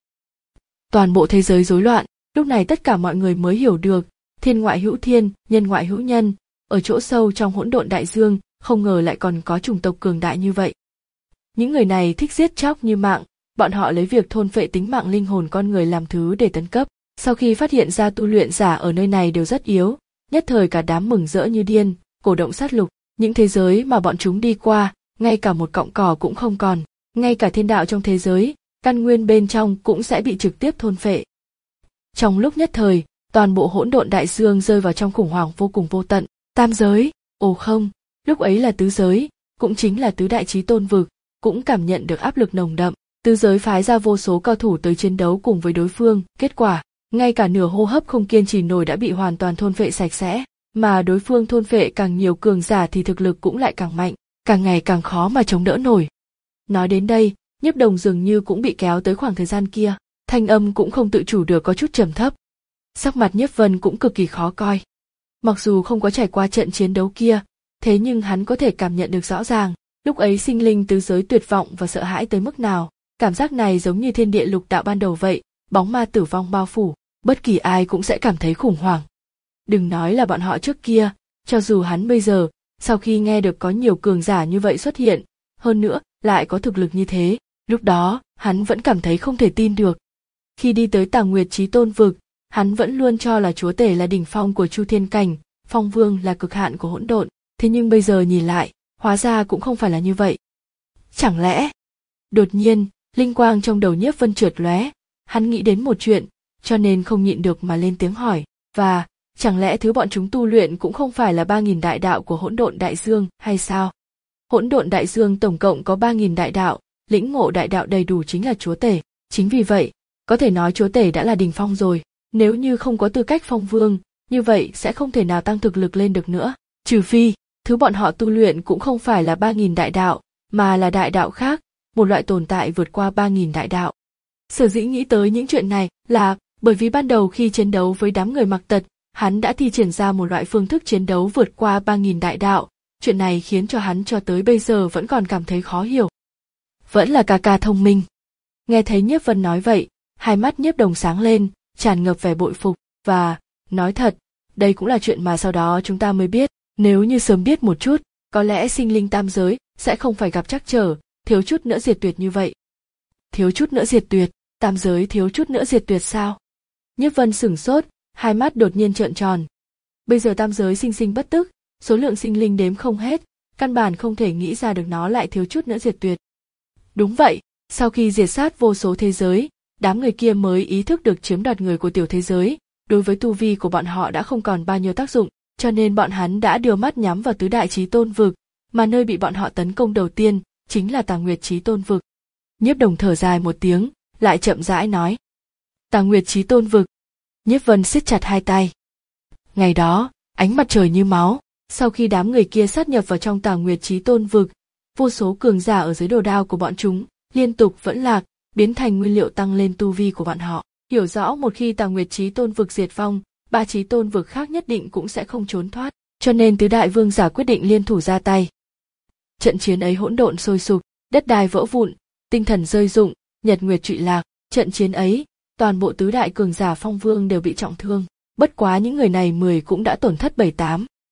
Toàn bộ thế giới rối loạn, lúc này tất cả mọi người mới hiểu được, thiên ngoại hữu thiên, nhân ngoại hữu nhân, ở chỗ sâu trong hỗn độn đại dương, không ngờ lại còn có chủng tộc cường đại như vậy. Những người này thích giết chóc như mạng, bọn họ lấy việc thôn phệ tính mạng linh hồn con người làm thứ để tấn cấp. Sau khi phát hiện ra tu luyện giả ở nơi này đều rất yếu, nhất thời cả đám mừng rỡ như điên, cổ động sát lục. Những thế giới mà bọn chúng đi qua, ngay cả một cọng cỏ cũng không còn, ngay cả thiên đạo trong thế giới, căn nguyên bên trong cũng sẽ bị trực tiếp thôn phệ. Trong lúc nhất thời, toàn bộ hỗn độn đại dương rơi vào trong khủng hoảng vô cùng vô tận. Tam giới, ồ không, lúc ấy là tứ giới, cũng chính là tứ đại chí tôn vực, cũng cảm nhận được áp lực nồng đậm. Tứ giới phái ra vô số cao thủ tới chiến đấu cùng với đối phương, kết quả, ngay cả nửa hô hấp không kiên trì nổi đã bị hoàn toàn thôn phệ sạch sẽ. Mà đối phương thôn phệ càng nhiều cường giả thì thực lực cũng lại càng mạnh, càng ngày càng khó mà chống đỡ nổi. Nói đến đây, Nhiếp Đồng dường như cũng bị kéo tới khoảng thời gian kia, thanh âm cũng không tự chủ được có chút trầm thấp. Sắc mặt Nhiếp Vân cũng cực kỳ khó coi. Mặc dù không có trải qua trận chiến đấu kia, thế nhưng hắn có thể cảm nhận được rõ ràng, lúc ấy sinh linh tứ giới tuyệt vọng và sợ hãi tới mức nào. Cảm giác này giống như thiên địa lục đạo ban đầu vậy, bóng ma tử vong bao phủ, bất kỳ ai cũng sẽ cảm thấy khủng hoảng. Đừng nói là bọn họ trước kia, cho dù hắn bây giờ, sau khi nghe được có nhiều cường giả như vậy xuất hiện, hơn nữa, lại có thực lực như thế, lúc đó, hắn vẫn cảm thấy không thể tin được. Khi đi tới Tà Nguyệt chí tôn vực, hắn vẫn luôn cho là chúa tể là đỉnh phong của Chu Thiên cảnh, phong vương là cực hạn của hỗn độn, thế nhưng bây giờ nhìn lại, hóa ra cũng không phải là như vậy. Chẳng lẽ? Đột nhiên, linh quang trong đầu Nhiếp Vân chợt lóe, hắn nghĩ đến một chuyện, cho nên không nhịn được mà lên tiếng hỏi, và chẳng lẽ thứ bọn chúng tu luyện cũng không phải là ba nghìn đại đạo của hỗn độn đại dương hay sao? Hỗn độn đại dương tổng cộng có ba nghìn đại đạo, lĩnh ngộ đại đạo đầy đủ chính là chúa tể, chính vì vậy, có thể nói chúa tể đã là đỉnh phong rồi, nếu như không có tư cách phong vương, như vậy sẽ không thể nào tăng thực lực lên được nữa, trừ phi, thứ bọn họ tu luyện cũng không phải là ba nghìn đại đạo, mà là đại đạo khác, một loại tồn tại vượt qua ba nghìn đại đạo. Sở dĩ nghĩ tới những chuyện này là bởi vì ban đầu khi chiến đấu với đám người mặc tật, hắn đã thi triển ra một loại phương thức chiến đấu vượt qua ba nghìn đại đạo, chuyện này khiến cho hắn cho tới bây giờ vẫn còn cảm thấy khó hiểu. Vẫn là ca ca thông minh. Nghe thấy Nhiếp Vân nói vậy, hai mắt Nhiếp Đồng sáng lên, tràn ngập vẻ bội phục, và, nói thật, đây cũng là chuyện mà sau đó chúng ta mới biết, nếu như sớm biết một chút, có lẽ sinh linh tam giới sẽ không phải gặp trắc trở, thiếu chút nữa diệt tuyệt như vậy. Thiếu chút nữa diệt tuyệt, tam giới thiếu chút nữa diệt tuyệt sao? Nhiếp Vân sửng sốt, hai mắt đột nhiên trợn tròn. Bây giờ tam giới sinh sinh bất tức, số lượng sinh linh đếm không hết, căn bản không thể nghĩ ra được nó lại thiếu chút nữa diệt tuyệt. Đúng vậy, sau khi diệt sát vô số thế giới, đám người kia mới ý thức được chiếm đoạt người của tiểu thế giới, đối với tu vi của bọn họ đã không còn bao nhiêu tác dụng, cho nên bọn hắn đã đưa mắt nhắm vào tứ đại chí tôn vực, mà nơi bị bọn họ tấn công đầu tiên chính là Tà Nguyệt chí tôn vực. Nhiếp Đồng thở dài một tiếng, lại chậm rãi nói: Tà Nguyệt chí tôn vực. Nhiếp Vân siết chặt hai tay. Ngày đó, ánh mặt trời như máu, sau khi đám người kia sát nhập vào trong Tà Nguyệt chí tôn vực, vô số cường giả ở dưới đồ đao của bọn chúng liên tục vẫn lạc, biến thành nguyên liệu tăng lên tu vi của bọn họ. Hiểu rõ một khi Tà Nguyệt chí tôn vực diệt vong, ba chí tôn vực khác nhất định cũng sẽ không trốn thoát, cho nên tứ đại vương giả quyết định liên thủ ra tay. Trận chiến ấy hỗn độn sôi sục, đất đai vỡ vụn, tinh thần rơi rụng, nhật nguyệt trụy lạc. Trận chiến ấy, toàn bộ tứ đại cường giả phong vương đều bị trọng thương, bất quá những người này mười cũng đã tổn thất bảy tám,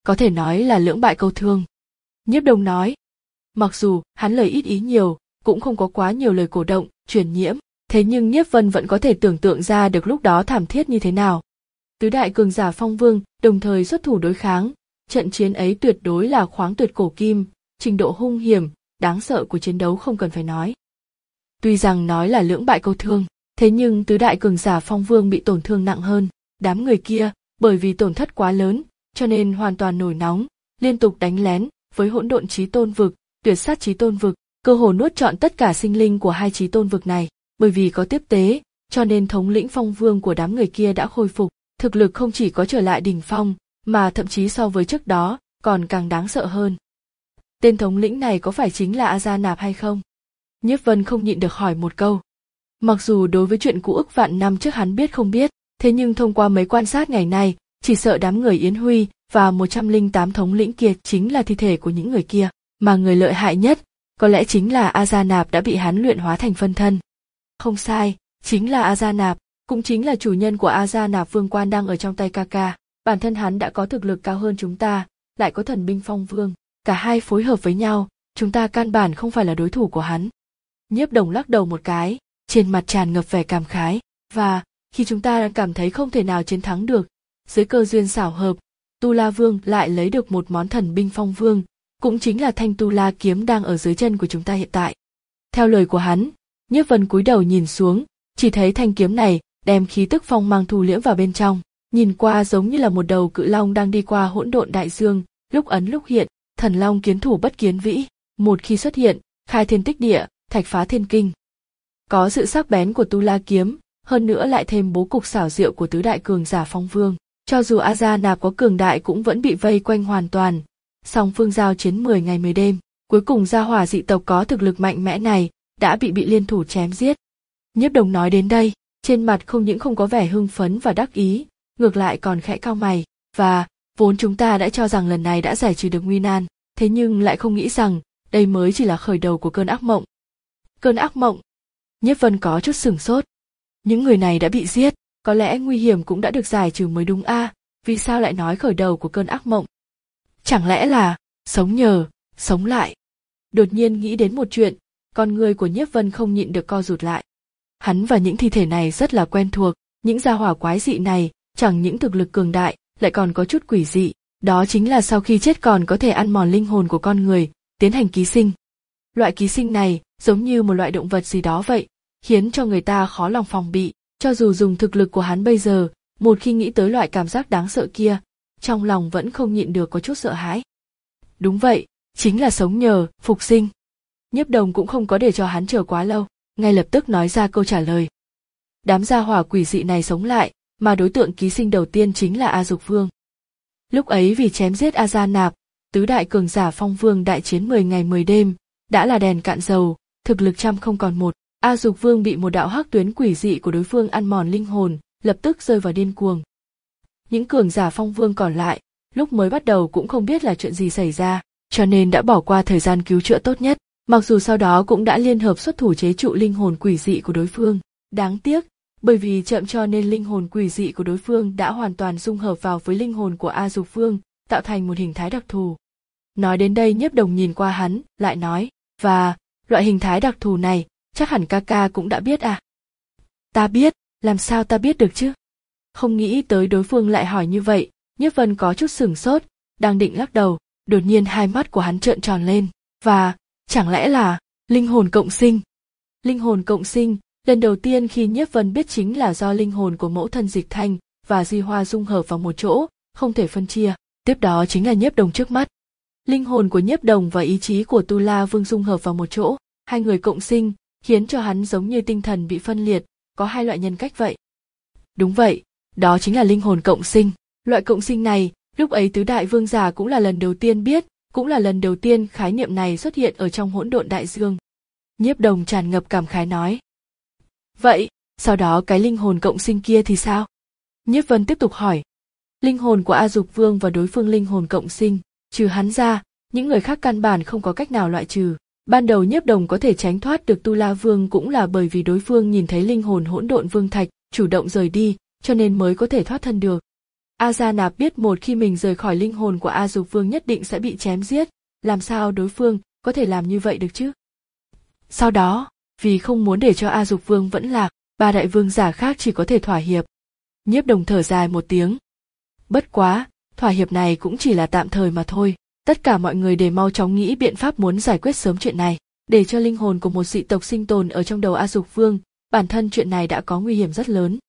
có thể nói là lưỡng bại câu thương. Nhiếp Đồng nói, mặc dù hắn lời ít ý nhiều, cũng không có quá nhiều lời cổ động, truyền nhiễm, thế nhưng Nhiếp Vân vẫn có thể tưởng tượng ra được lúc đó thảm thiết như thế nào. Tứ đại cường giả Phong Vương đồng thời xuất thủ đối kháng, trận chiến ấy tuyệt đối là khoáng tuyệt cổ kim, trình độ hung hiểm, đáng sợ của chiến đấu không cần phải nói. Tuy rằng nói là lưỡng bại câu thương, thế nhưng tứ đại cường giả Phong Vương bị tổn thương nặng hơn, đám người kia bởi vì tổn thất quá lớn, cho nên hoàn toàn nổi nóng, liên tục đánh lén với hỗn độn chí tôn vực, tuyệt sát chí tôn vực, cơ hồ nuốt trọn tất cả sinh linh của hai chí tôn vực này. Bởi vì có tiếp tế, cho nên thống lĩnh Phong Vương của đám người kia đã khôi phục, thực lực không chỉ có trở lại đỉnh phong, mà thậm chí so với trước đó còn càng đáng sợ hơn. Tên thống lĩnh này có phải chính là A Gia Nạp hay không? Nhiếp Vân không nhịn được hỏi một câu. Mặc dù đối với chuyện cũ ức vạn năm trước hắn biết không biết, thế nhưng thông qua mấy quan sát ngày nay, chỉ sợ đám người Yến Huy và một trăm lẻ tám thống lĩnh kia chính là thi thể của những người kia, mà người lợi hại nhất có lẽ chính là A Gia Nạp đã bị hắn luyện hóa thành phân thân. Không sai, chính là A Gia Nạp, cũng chính là chủ nhân của A Gia Nạp vương quan đang ở trong tay ca ca. Bản thân hắn đã có thực lực cao hơn chúng ta, lại có thần binh Phong Vương, cả hai phối hợp với nhau, chúng ta căn bản không phải là đối thủ của hắn. Nhiếp Đồng lắc đầu một cái, trên mặt tràn ngập vẻ cảm khái, và khi chúng ta cảm thấy không thể nào chiến thắng được, dưới cơ duyên xảo hợp, Tu La Vương lại lấy được một món thần binh Phong Vương, cũng chính là thanh Tu La kiếm đang ở dưới chân của chúng ta hiện tại. Theo lời của hắn, Nhiếp Vân cúi đầu nhìn xuống, chỉ thấy thanh kiếm này đem khí tức phong mang thu liễm vào bên trong, nhìn qua giống như là một đầu cự long đang đi qua hỗn độn đại dương, lúc ấn lúc hiện, thần long kiến thủ bất kiến vĩ, một khi xuất hiện, khai thiên tích địa, thạch phá thiên kinh. Có sự sắc bén của Tu La kiếm, hơn nữa lại thêm bố cục xảo diệu của tứ đại cường giả Phong Vương, cho dù A Gia Nạp có cường đại cũng vẫn bị vây quanh hoàn toàn. Song phương giao chiến mười ngày mười đêm, cuối cùng gia hỏa dị tộc có thực lực mạnh mẽ này đã bị bị liên thủ chém giết. Nhiếp Đồng nói đến đây, trên mặt không những không có vẻ hưng phấn và đắc ý, ngược lại còn khẽ cau mày, và vốn chúng ta đã cho rằng lần này đã giải trừ được nguy nan, thế nhưng lại không nghĩ rằng đây mới chỉ là khởi đầu của cơn ác mộng. Cơn ác mộng? Nhiếp Vân có chút sửng sốt. Những người này đã bị giết, có lẽ nguy hiểm cũng đã được giải trừ mới đúng a, à, vì sao lại nói khởi đầu của cơn ác mộng? Chẳng lẽ là sống nhờ, sống lại? Đột nhiên nghĩ đến một chuyện, con người của Nhiếp Vân không nhịn được co rụt lại. Hắn và những thi thể này rất là quen thuộc, những gia hỏa quái dị này, chẳng những thực lực cường đại, lại còn có chút quỷ dị, đó chính là sau khi chết còn có thể ăn mòn linh hồn của con người, tiến hành ký sinh. Loại ký sinh này giống như một loại động vật gì đó vậy, khiến cho người ta khó lòng phòng bị, cho dù dùng thực lực của hắn bây giờ, một khi nghĩ tới loại cảm giác đáng sợ kia, trong lòng vẫn không nhịn được có chút sợ hãi. Đúng vậy, chính là sống nhờ, phục sinh. Nhiếp Đồng cũng không có để cho hắn chờ quá lâu, ngay lập tức nói ra câu trả lời. Đám gia hỏa quỷ dị này sống lại, mà đối tượng ký sinh đầu tiên chính là A Dục Vương. Lúc ấy vì chém giết A Gia Nạp, tứ đại cường giả Phong Vương đại chiến mười ngày mười đêm, đã là đèn cạn dầu, thực lực trăm không còn một. A Dục Vương bị một đạo hắc tuyến quỷ dị của đối phương ăn mòn linh hồn, lập tức rơi vào điên cuồng. Những cường giả Phong Vương còn lại, lúc mới bắt đầu cũng không biết là chuyện gì xảy ra, cho nên đã bỏ qua thời gian cứu chữa tốt nhất, mặc dù sau đó cũng đã liên hợp xuất thủ chế trụ linh hồn quỷ dị của đối phương. Đáng tiếc, bởi vì chậm cho nên linh hồn quỷ dị của đối phương đã hoàn toàn dung hợp vào với linh hồn của A Dục Vương, tạo thành một hình thái đặc thù. Nói đến đây Nhiếp Đồng nhìn qua hắn, lại nói, và, loại hình thái đặc thù này, chắc hẳn ca ca cũng đã biết à? Ta biết, làm sao ta biết được chứ? Không nghĩ tới đối phương lại hỏi như vậy, Nhiếp Vân có chút sửng sốt, đang định lắc đầu, đột nhiên hai mắt của hắn trợn tròn lên, và, chẳng lẽ là, linh hồn cộng sinh? Linh hồn cộng sinh, lần đầu tiên khi Nhiếp Vân biết chính là do linh hồn của mẫu thân Dịch Thanh và Di Hoa dung hợp vào một chỗ, không thể phân chia, tiếp đó chính là Nhiếp Đồng trước mắt. Linh hồn của Nhiếp Đồng và ý chí của Tu La Vương dung hợp vào một chỗ, hai người cộng sinh, khiến cho hắn giống như tinh thần bị phân liệt, có hai loại nhân cách vậy. Đúng vậy, đó chính là linh hồn cộng sinh. Loại cộng sinh này, lúc ấy tứ đại vương giả cũng là lần đầu tiên biết, cũng là lần đầu tiên khái niệm này xuất hiện ở trong hỗn độn đại dương. Nhiếp Đồng tràn ngập cảm khái nói. Vậy, sau đó cái linh hồn cộng sinh kia thì sao? Nhiếp Vân tiếp tục hỏi. Linh hồn của A Dục Vương và đối phương linh hồn cộng sinh, trừ hắn ra, những người khác căn bản không có cách nào loại trừ. Ban đầu Nhiếp Đồng có thể tránh thoát được Tu La Vương cũng là bởi vì đối phương nhìn thấy linh hồn hỗn độn vương thạch, chủ động rời đi, cho nên mới có thể thoát thân được. A Gia Nạp biết một khi mình rời khỏi linh hồn của A Dục Vương nhất định sẽ bị chém giết, làm sao đối phương có thể làm như vậy được chứ? Sau đó, vì không muốn để cho A Dục Vương vẫn lạc, ba đại vương giả khác chỉ có thể thỏa hiệp. Nhiếp Đồng thở dài một tiếng. Bất quá, thỏa hiệp này cũng chỉ là tạm thời mà thôi. Tất cả mọi người đều mau chóng nghĩ biện pháp muốn giải quyết sớm chuyện này, để cho linh hồn của một dị tộc sinh tồn ở trong đầu A Dục Vương. Bản thân chuyện này đã có nguy hiểm rất lớn.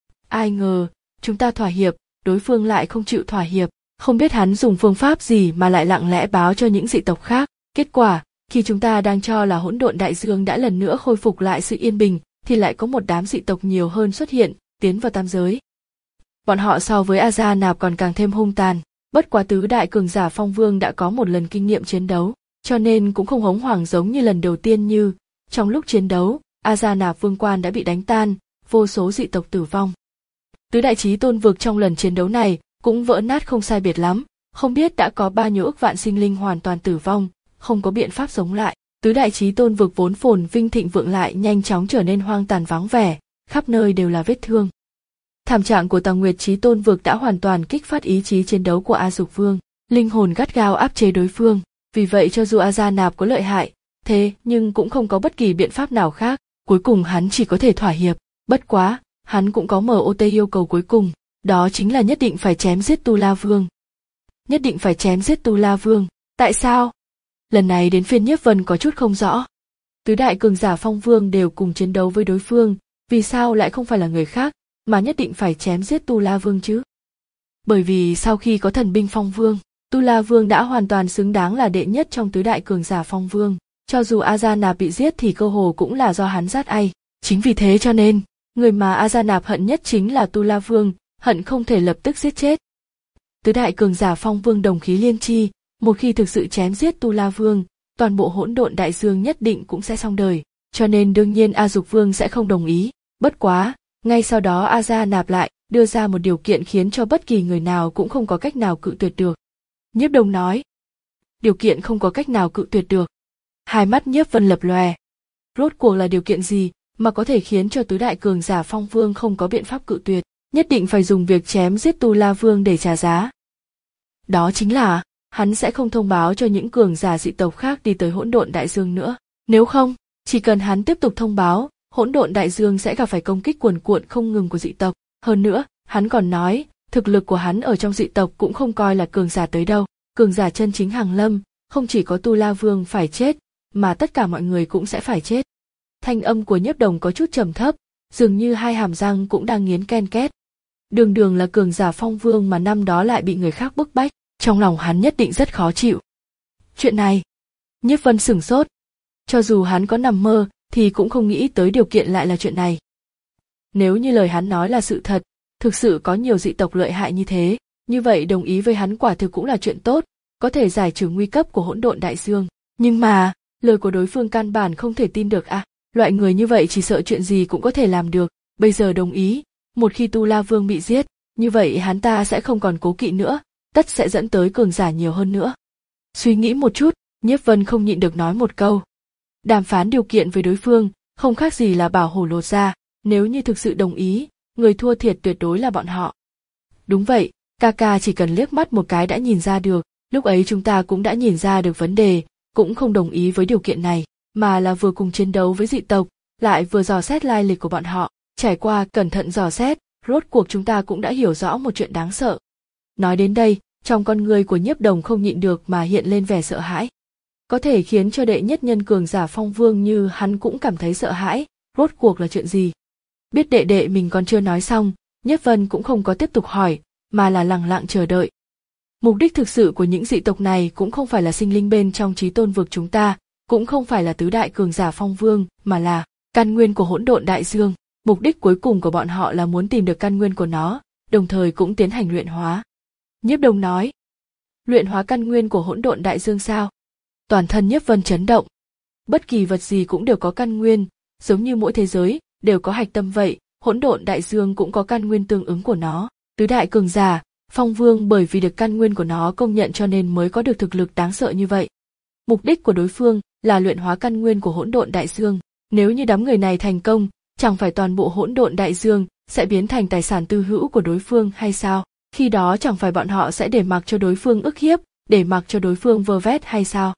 Ai ngờ, chúng ta thỏa hiệp, đối phương lại không chịu thỏa hiệp, không biết hắn dùng phương pháp gì mà lại lặng lẽ báo cho những dị tộc khác. Kết quả, khi chúng ta đang cho là hỗn độn đại dương đã lần nữa khôi phục lại sự yên bình, thì lại có một đám dị tộc nhiều hơn xuất hiện, tiến vào tam giới. Bọn họ so với A Gia Nạp còn càng thêm hung tàn, bất quá tứ đại cường giả Phong Vương đã có một lần kinh nghiệm chiến đấu, cho nên cũng không hống hoảng giống như lần đầu tiên như, trong lúc chiến đấu, A Gia Nạp vương quan đã bị đánh tan, vô số dị tộc tử vong. Tứ đại chí tôn vực trong lần chiến đấu này cũng vỡ nát không sai biệt lắm, không biết đã có bao nhiêu ức vạn sinh linh hoàn toàn tử vong, không có biện pháp sống lại. Tứ đại chí tôn vực vốn phồn vinh thịnh vượng lại nhanh chóng trở nên hoang tàn vắng vẻ, khắp nơi đều là vết thương. Thảm trạng của Tàng Nguyệt chí tôn vực đã hoàn toàn kích phát ý chí chiến đấu của A Dục Vương, linh hồn gắt gao áp chế đối phương, vì vậy cho dù A Gia Nạp có lợi hại, thế nhưng cũng không có bất kỳ biện pháp nào khác, cuối cùng hắn chỉ có thể thỏa hiệp. Bất quá, hắn cũng có mốt yêu cầu cuối cùng, đó chính là nhất định phải chém giết Tu La Vương. Nhất định phải chém giết Tu La Vương, tại sao? Lần này đến phiên Nhiếp Vân có chút không rõ. Tứ đại cường giả Phong Vương đều cùng chiến đấu với đối phương, vì sao lại không phải là người khác, mà nhất định phải chém giết Tu La Vương chứ? Bởi vì sau khi có thần binh Phong Vương, Tu La Vương đã hoàn toàn xứng đáng là đệ nhất trong tứ đại cường giả Phong Vương, cho dù A Gia Nạp bị giết thì cơ hồ cũng là do hắn giết ai. Chính vì thế cho nên, người mà A Gia Nạp hận nhất chính là Tu La Vương, hận không thể lập tức giết chết. Tứ đại cường giả Phong Vương đồng khí liên chi, một khi thực sự chém giết Tu La Vương, toàn bộ hỗn độn đại dương nhất định cũng sẽ xong đời, cho nên đương nhiên A Dục Vương sẽ không đồng ý. Bất quá, ngay sau đó A Gia Nạp lại đưa ra một điều kiện khiến cho bất kỳ người nào cũng không có cách nào cự tuyệt được. Nhiếp Đồng nói, điều kiện không có cách nào cự tuyệt được. Hai mắt Nhiếp Vân lập lòe. Rốt cuộc là điều kiện gì mà có thể khiến cho tứ đại cường giả Phong Vương không có biện pháp cự tuyệt, nhất định phải dùng việc chém giết Tu La Vương để trả giá. Đó chính là, hắn sẽ không thông báo cho những cường giả dị tộc khác đi tới hỗn độn đại dương nữa. Nếu không, chỉ cần hắn tiếp tục thông báo, hỗn độn đại dương sẽ gặp phải công kích cuồn cuộn không ngừng của dị tộc. Hơn nữa, hắn còn nói, thực lực của hắn ở trong dị tộc cũng không coi là cường giả tới đâu. Cường giả chân chính hàng lâm, không chỉ có Tu La Vương phải chết, mà tất cả mọi người cũng sẽ phải chết. Thanh âm của Nhiếp Đồng có chút trầm thấp, dường như hai hàm răng cũng đang nghiến ken két. Đường đường là cường giả Phong Vương mà năm đó lại bị người khác bức bách, trong lòng hắn nhất định rất khó chịu. Chuyện này, Nhiếp Vân sửng sốt. Cho dù hắn có nằm mơ, thì cũng không nghĩ tới điều kiện lại là chuyện này. Nếu như lời hắn nói là sự thật, thực sự có nhiều dị tộc lợi hại như thế, như vậy đồng ý với hắn quả thực cũng là chuyện tốt, có thể giải trừ nguy cấp của hỗn độn đại dương. Nhưng mà, lời của đối phương căn bản không thể tin được à, loại người như vậy chỉ sợ chuyện gì cũng có thể làm được, bây giờ đồng ý, một khi Tu La Vương bị giết, như vậy hắn ta sẽ không còn cố kỵ nữa, tất sẽ dẫn tới cường giả nhiều hơn nữa. Suy nghĩ một chút, Nhiếp Vân không nhịn được nói một câu. Đàm phán điều kiện với đối phương, không khác gì là bảo hổ lột da, nếu như thực sự đồng ý, người thua thiệt tuyệt đối là bọn họ. Đúng vậy, ca ca chỉ cần liếc mắt một cái đã nhìn ra được, lúc ấy chúng ta cũng đã nhìn ra được vấn đề, cũng không đồng ý với điều kiện này, mà là vừa cùng chiến đấu với dị tộc, lại vừa dò xét lai lịch của bọn họ, trải qua cẩn thận dò xét, rốt cuộc chúng ta cũng đã hiểu rõ một chuyện đáng sợ. Nói đến đây, trong con người của Nhiếp Đồng không nhịn được mà hiện lên vẻ sợ hãi. Có thể khiến cho đệ nhất nhân cường giả Phong Vương như hắn cũng cảm thấy sợ hãi, rốt cuộc là chuyện gì? Biết đệ đệ mình còn chưa nói xong, Nhiếp Vân cũng không có tiếp tục hỏi, mà là lặng lặng chờ đợi. Mục đích thực sự của những dị tộc này cũng không phải là sinh linh bên trong chí tôn vực chúng ta, cũng không phải là tứ đại cường giả Phong Vương, mà là căn nguyên của hỗn độn đại dương. Mục đích cuối cùng của bọn họ là muốn tìm được căn nguyên của nó, đồng thời cũng tiến hành luyện hóa. Nhiếp Đồng nói, luyện hóa căn nguyên của hỗn độn đại dương sao? Toàn thân Nhiếp Vân chấn động. Bất kỳ vật gì cũng đều có căn nguyên, giống như mỗi thế giới đều có hạch tâm vậy, hỗn độn đại dương cũng có căn nguyên tương ứng của nó. Tứ đại cường giả, Phong Vương bởi vì được căn nguyên của nó công nhận cho nên mới có được thực lực đáng sợ như vậy. Mục đích của đối phương là luyện hóa căn nguyên của hỗn độn đại dương. Nếu như đám người này thành công, chẳng phải toàn bộ hỗn độn đại dương sẽ biến thành tài sản tư hữu của đối phương hay sao? khi đó chẳng phải bọn họ sẽ để mặc cho đối phương ức hiếp, để mặc cho đối phương vơ vét hay sao?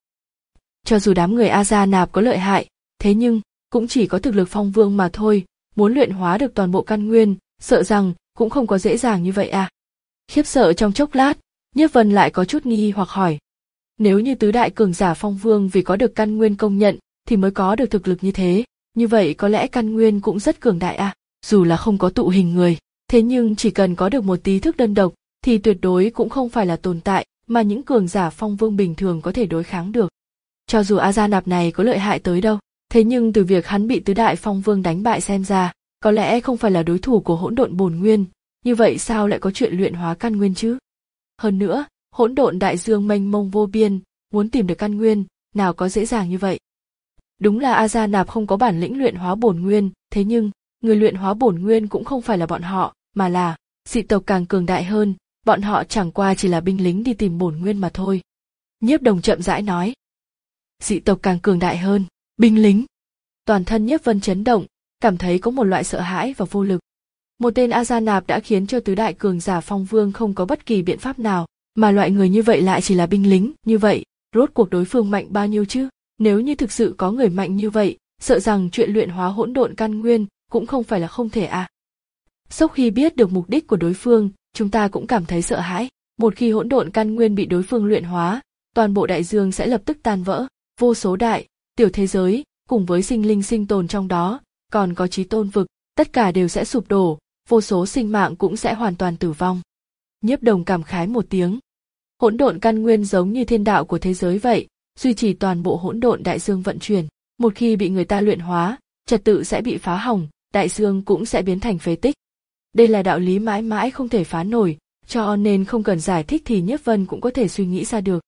Cho dù đám người A Gia Nạp có lợi hại, thế nhưng cũng chỉ có thực lực phong vương mà thôi, muốn luyện hóa được toàn bộ căn nguyên, sợ rằng cũng không có dễ dàng như vậy à. Khiếp sợ trong chốc lát, Nhiếp Vân lại có chút nghi hoặc hỏi. Nếu như tứ đại cường giả phong vương vì có được căn nguyên công nhận thì mới có được thực lực như thế, như vậy có lẽ căn nguyên cũng rất cường đại à, dù là không có tụ hình người, thế nhưng chỉ cần có được một tí thức đơn độc thì tuyệt đối cũng không phải là tồn tại mà những cường giả phong vương bình thường có thể đối kháng được. Cho dù A Gia Nạp này có lợi hại tới đâu, thế nhưng từ việc hắn bị tứ đại phong vương đánh bại xem ra, có lẽ không phải là đối thủ của hỗn độn bổn nguyên, như vậy sao lại có chuyện luyện hóa căn nguyên chứ? Hơn nữa, hỗn độn đại dương mênh mông vô biên, muốn tìm được căn nguyên, nào có dễ dàng như vậy. Đúng là A Gia Nạp không có bản lĩnh luyện hóa bổn nguyên, thế nhưng, người luyện hóa bổn nguyên cũng không phải là bọn họ, mà là dị tộc càng cường đại hơn, bọn họ chẳng qua chỉ là binh lính đi tìm bổn nguyên mà thôi. Nhiếp Đồng chậm rãi nói. Dị tộc càng cường đại hơn, binh lính. Toàn thân Nhiếp Vân chấn động, cảm thấy có một loại sợ hãi và vô lực. Một tên A Gia Nạp đã khiến cho tứ đại cường giả phong vương không có bất kỳ biện pháp nào, mà loại người như vậy lại chỉ là binh lính, như vậy, rốt cuộc đối phương mạnh bao nhiêu chứ? Nếu như thực sự có người mạnh như vậy, sợ rằng chuyện luyện hóa hỗn độn căn nguyên cũng không phải là không thể à. Sau khi biết được mục đích của đối phương, chúng ta cũng cảm thấy sợ hãi. Một khi hỗn độn căn nguyên bị đối phương luyện hóa, toàn bộ đại dương sẽ lập tức tan vỡ, vô số đại, tiểu thế giới, cùng với sinh linh sinh tồn trong đó, còn có chí tôn vực, tất cả đều sẽ sụp đổ, vô số sinh mạng cũng sẽ hoàn toàn tử vong. Nhiếp Đồng cảm khái một tiếng. Hỗn độn căn nguyên giống như thiên đạo của thế giới vậy, duy trì toàn bộ hỗn độn đại dương vận chuyển. Một khi bị người ta luyện hóa, trật tự sẽ bị phá hỏng, đại dương cũng sẽ biến thành phế tích. Đây là đạo lý mãi mãi không thể phá nổi, cho nên không cần giải thích thì Nhiếp Vân cũng có thể suy nghĩ ra được.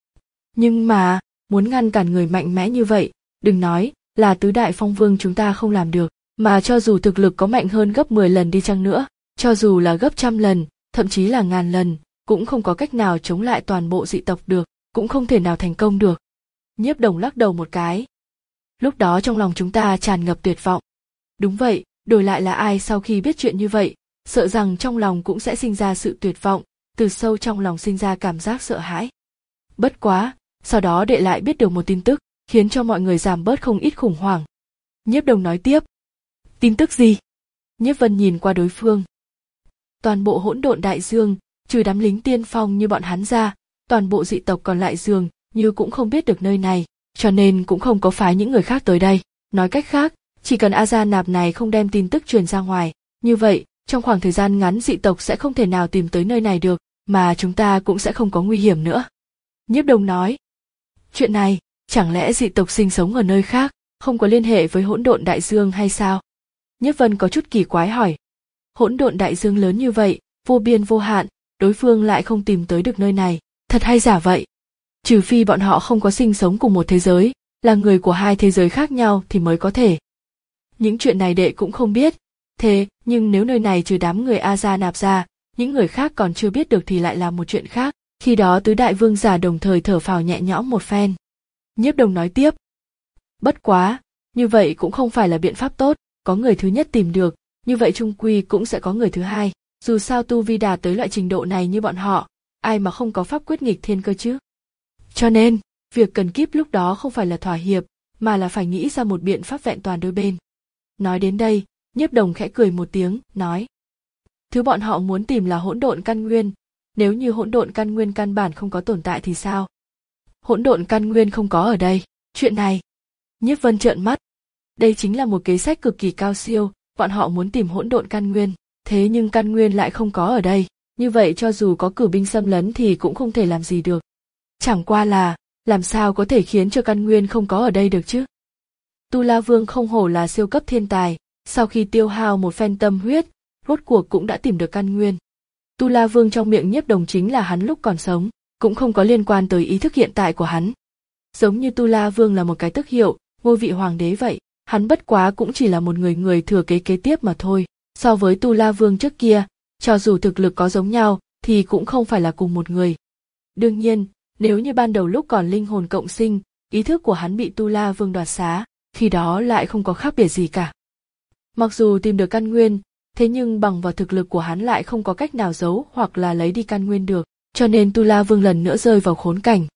Nhưng mà, muốn ngăn cản người mạnh mẽ như vậy, đừng nói là tứ đại phong vương chúng ta không làm được, mà cho dù thực lực có mạnh hơn gấp mười lần đi chăng nữa, cho dù là gấp trăm lần, thậm chí là ngàn lần, cũng không có cách nào chống lại toàn bộ dị tộc được, cũng không thể nào thành công được. Nhiếp Đồng lắc đầu một cái. Lúc đó trong lòng chúng ta tràn ngập tuyệt vọng. Đúng vậy, đổi lại là ai sau khi biết chuyện như vậy, sợ rằng trong lòng cũng sẽ sinh ra sự tuyệt vọng, từ sâu trong lòng sinh ra cảm giác sợ hãi. Bất quá, sau đó đệ lại biết được một tin tức, khiến cho mọi người giảm bớt không ít khủng hoảng. Nhiếp Đồng nói tiếp. Tin tức gì? Nhiếp Vân nhìn qua đối phương. Toàn bộ hỗn độn đại dương, trừ đám lính tiên phong như bọn hắn ra, toàn bộ dị tộc còn lại dường như cũng không biết được nơi này, cho nên cũng không có phái những người khác tới đây. Nói cách khác, chỉ cần A Gia Nạp này không đem tin tức truyền ra ngoài, như vậy, trong khoảng thời gian ngắn dị tộc sẽ không thể nào tìm tới nơi này được, mà chúng ta cũng sẽ không có nguy hiểm nữa. Nhiếp Đồng nói. Chuyện này, chẳng lẽ dị tộc sinh sống ở nơi khác, không có liên hệ với hỗn độn đại dương hay sao? Nhiếp Vân có chút kỳ quái hỏi. Hỗn độn đại dương lớn như vậy, vô biên vô hạn, đối phương lại không tìm tới được nơi này, thật hay giả vậy? Trừ phi bọn họ không có sinh sống cùng một thế giới, là người của hai thế giới khác nhau thì mới có thể. Những chuyện này đệ cũng không biết, thế nhưng nếu nơi này trừ đám người A Gia Nạp ra, những người khác còn chưa biết được thì lại là một chuyện khác. Khi đó tứ đại vương giả đồng thời thở phào nhẹ nhõm một phen. Nhiếp Đồng nói tiếp. Bất quá, như vậy cũng không phải là biện pháp tốt, có người thứ nhất tìm được, như vậy chung quy cũng sẽ có người thứ hai. Dù sao tu vi đạt tới loại trình độ này như bọn họ, ai mà không có pháp quyết nghịch thiên cơ chứ. Cho nên, việc cần kíp lúc đó không phải là thỏa hiệp, mà là phải nghĩ ra một biện pháp vẹn toàn đôi bên. Nói đến đây, Nhiếp Đồng khẽ cười một tiếng, nói. Thứ bọn họ muốn tìm là hỗn độn căn nguyên, nếu như hỗn độn căn nguyên căn bản không có tồn tại thì sao? Hỗn độn căn nguyên không có ở đây, chuyện này. Nhiếp Vân trợn mắt. Đây chính là một kế sách cực kỳ cao siêu, bọn họ muốn tìm hỗn độn căn nguyên, thế nhưng căn nguyên lại không có ở đây, như vậy cho dù có cử binh xâm lấn thì cũng không thể làm gì được. Chẳng qua là, làm sao có thể khiến cho căn nguyên không có ở đây được chứ? Tu La Vương không hổ là siêu cấp thiên tài, sau khi tiêu hao một phen tâm huyết, rốt cuộc cũng đã tìm được căn nguyên. Tu La Vương trong miệng Nhiếp Đồng chính là hắn lúc còn sống, cũng không có liên quan tới ý thức hiện tại của hắn. Giống như Tu La Vương là một cái tước hiệu, ngôi vị hoàng đế vậy, hắn bất quá cũng chỉ là một người người thừa kế kế tiếp mà thôi. So với Tu La Vương trước kia, cho dù thực lực có giống nhau, thì cũng không phải là cùng một người. Đương nhiên, nếu như ban đầu lúc còn linh hồn cộng sinh, ý thức của hắn bị Tu La Vương đoạt xá, khi đó lại không có khác biệt gì cả. Mặc dù tìm được căn nguyên, thế nhưng bằng vào thực lực của hắn lại không có cách nào giấu hoặc là lấy đi căn nguyên được, cho nên Tu La Vương lần nữa rơi vào khốn cảnh.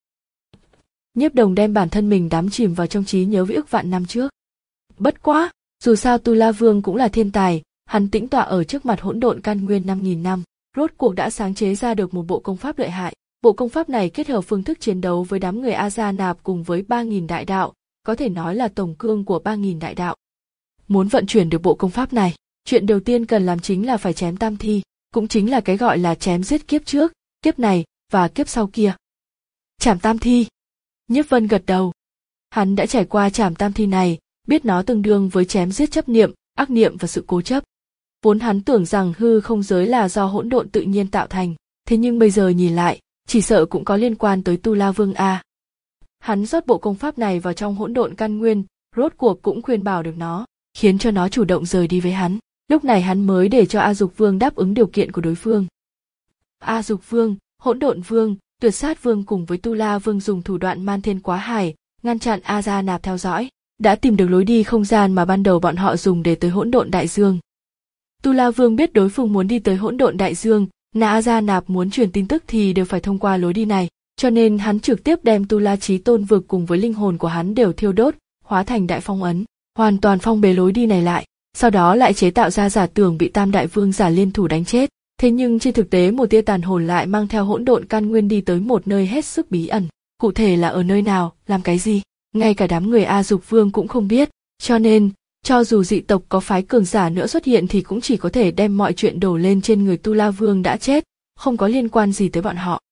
Nhiếp Đồng đem bản thân mình đắm chìm vào trong trí nhớ vĩ ức vạn năm trước. Bất quá, dù sao Tu La Vương cũng là thiên tài, hắn tĩnh tọa ở trước mặt hỗn độn căn nguyên năm nghìn năm, rốt cuộc đã sáng chế ra được một bộ công pháp lợi hại. Bộ công pháp này kết hợp phương thức chiến đấu với đám người A Gia Nạp cùng với ba nghìn đại đạo, có thể nói là tổng cương của ba nghìn đại đạo. Muốn vận chuyển được bộ công pháp này, chuyện đầu tiên cần làm chính là phải chém tam thi, cũng chính là cái gọi là chém giết kiếp trước, kiếp này và kiếp sau kia. Trảm tam thi. Nhiếp Vân gật đầu. Hắn đã trải qua trảm tam thi này, biết nó tương đương với chém giết chấp niệm, ác niệm và sự cố chấp. Vốn hắn tưởng rằng hư không giới là do hỗn độn tự nhiên tạo thành, thế nhưng bây giờ nhìn lại, chỉ sợ cũng có liên quan tới Tu La Vương a. Hắn rót bộ công pháp này vào trong hỗn độn căn nguyên, rốt cuộc cũng khuyên bảo được nó, khiến cho nó chủ động rời đi với hắn. Lúc này hắn mới để cho A Dục Vương đáp ứng điều kiện của đối phương. A Dục Vương, Hỗn Độn Vương, Tuyệt Sát Vương cùng với Tu La Vương dùng thủ đoạn man thiên quá hải, ngăn chặn A Gia Nạp theo dõi, đã tìm được lối đi không gian mà ban đầu bọn họ dùng để tới hỗn độn đại dương. Tu La Vương biết đối phương muốn đi tới hỗn độn đại dương, Na A Gia Nạp muốn truyền tin tức thì đều phải thông qua lối đi này, cho nên hắn trực tiếp đem Tu La Chí Tôn vực cùng với linh hồn của hắn đều thiêu đốt, hóa thành đại phong ấn, hoàn toàn phong bế lối đi này lại, sau đó lại chế tạo ra giả tưởng bị Tam Đại Vương giả liên thủ đánh chết. Thế nhưng trên thực tế một tia tàn hồn lại mang theo hỗn độn căn nguyên đi tới một nơi hết sức bí ẩn, cụ thể là ở nơi nào, làm cái gì, ngay cả đám người A Dục Vương cũng không biết, cho nên, cho dù dị tộc có phái cường giả nữa xuất hiện thì cũng chỉ có thể đem mọi chuyện đổ lên trên người Tu La Vương đã chết, không có liên quan gì tới bọn họ.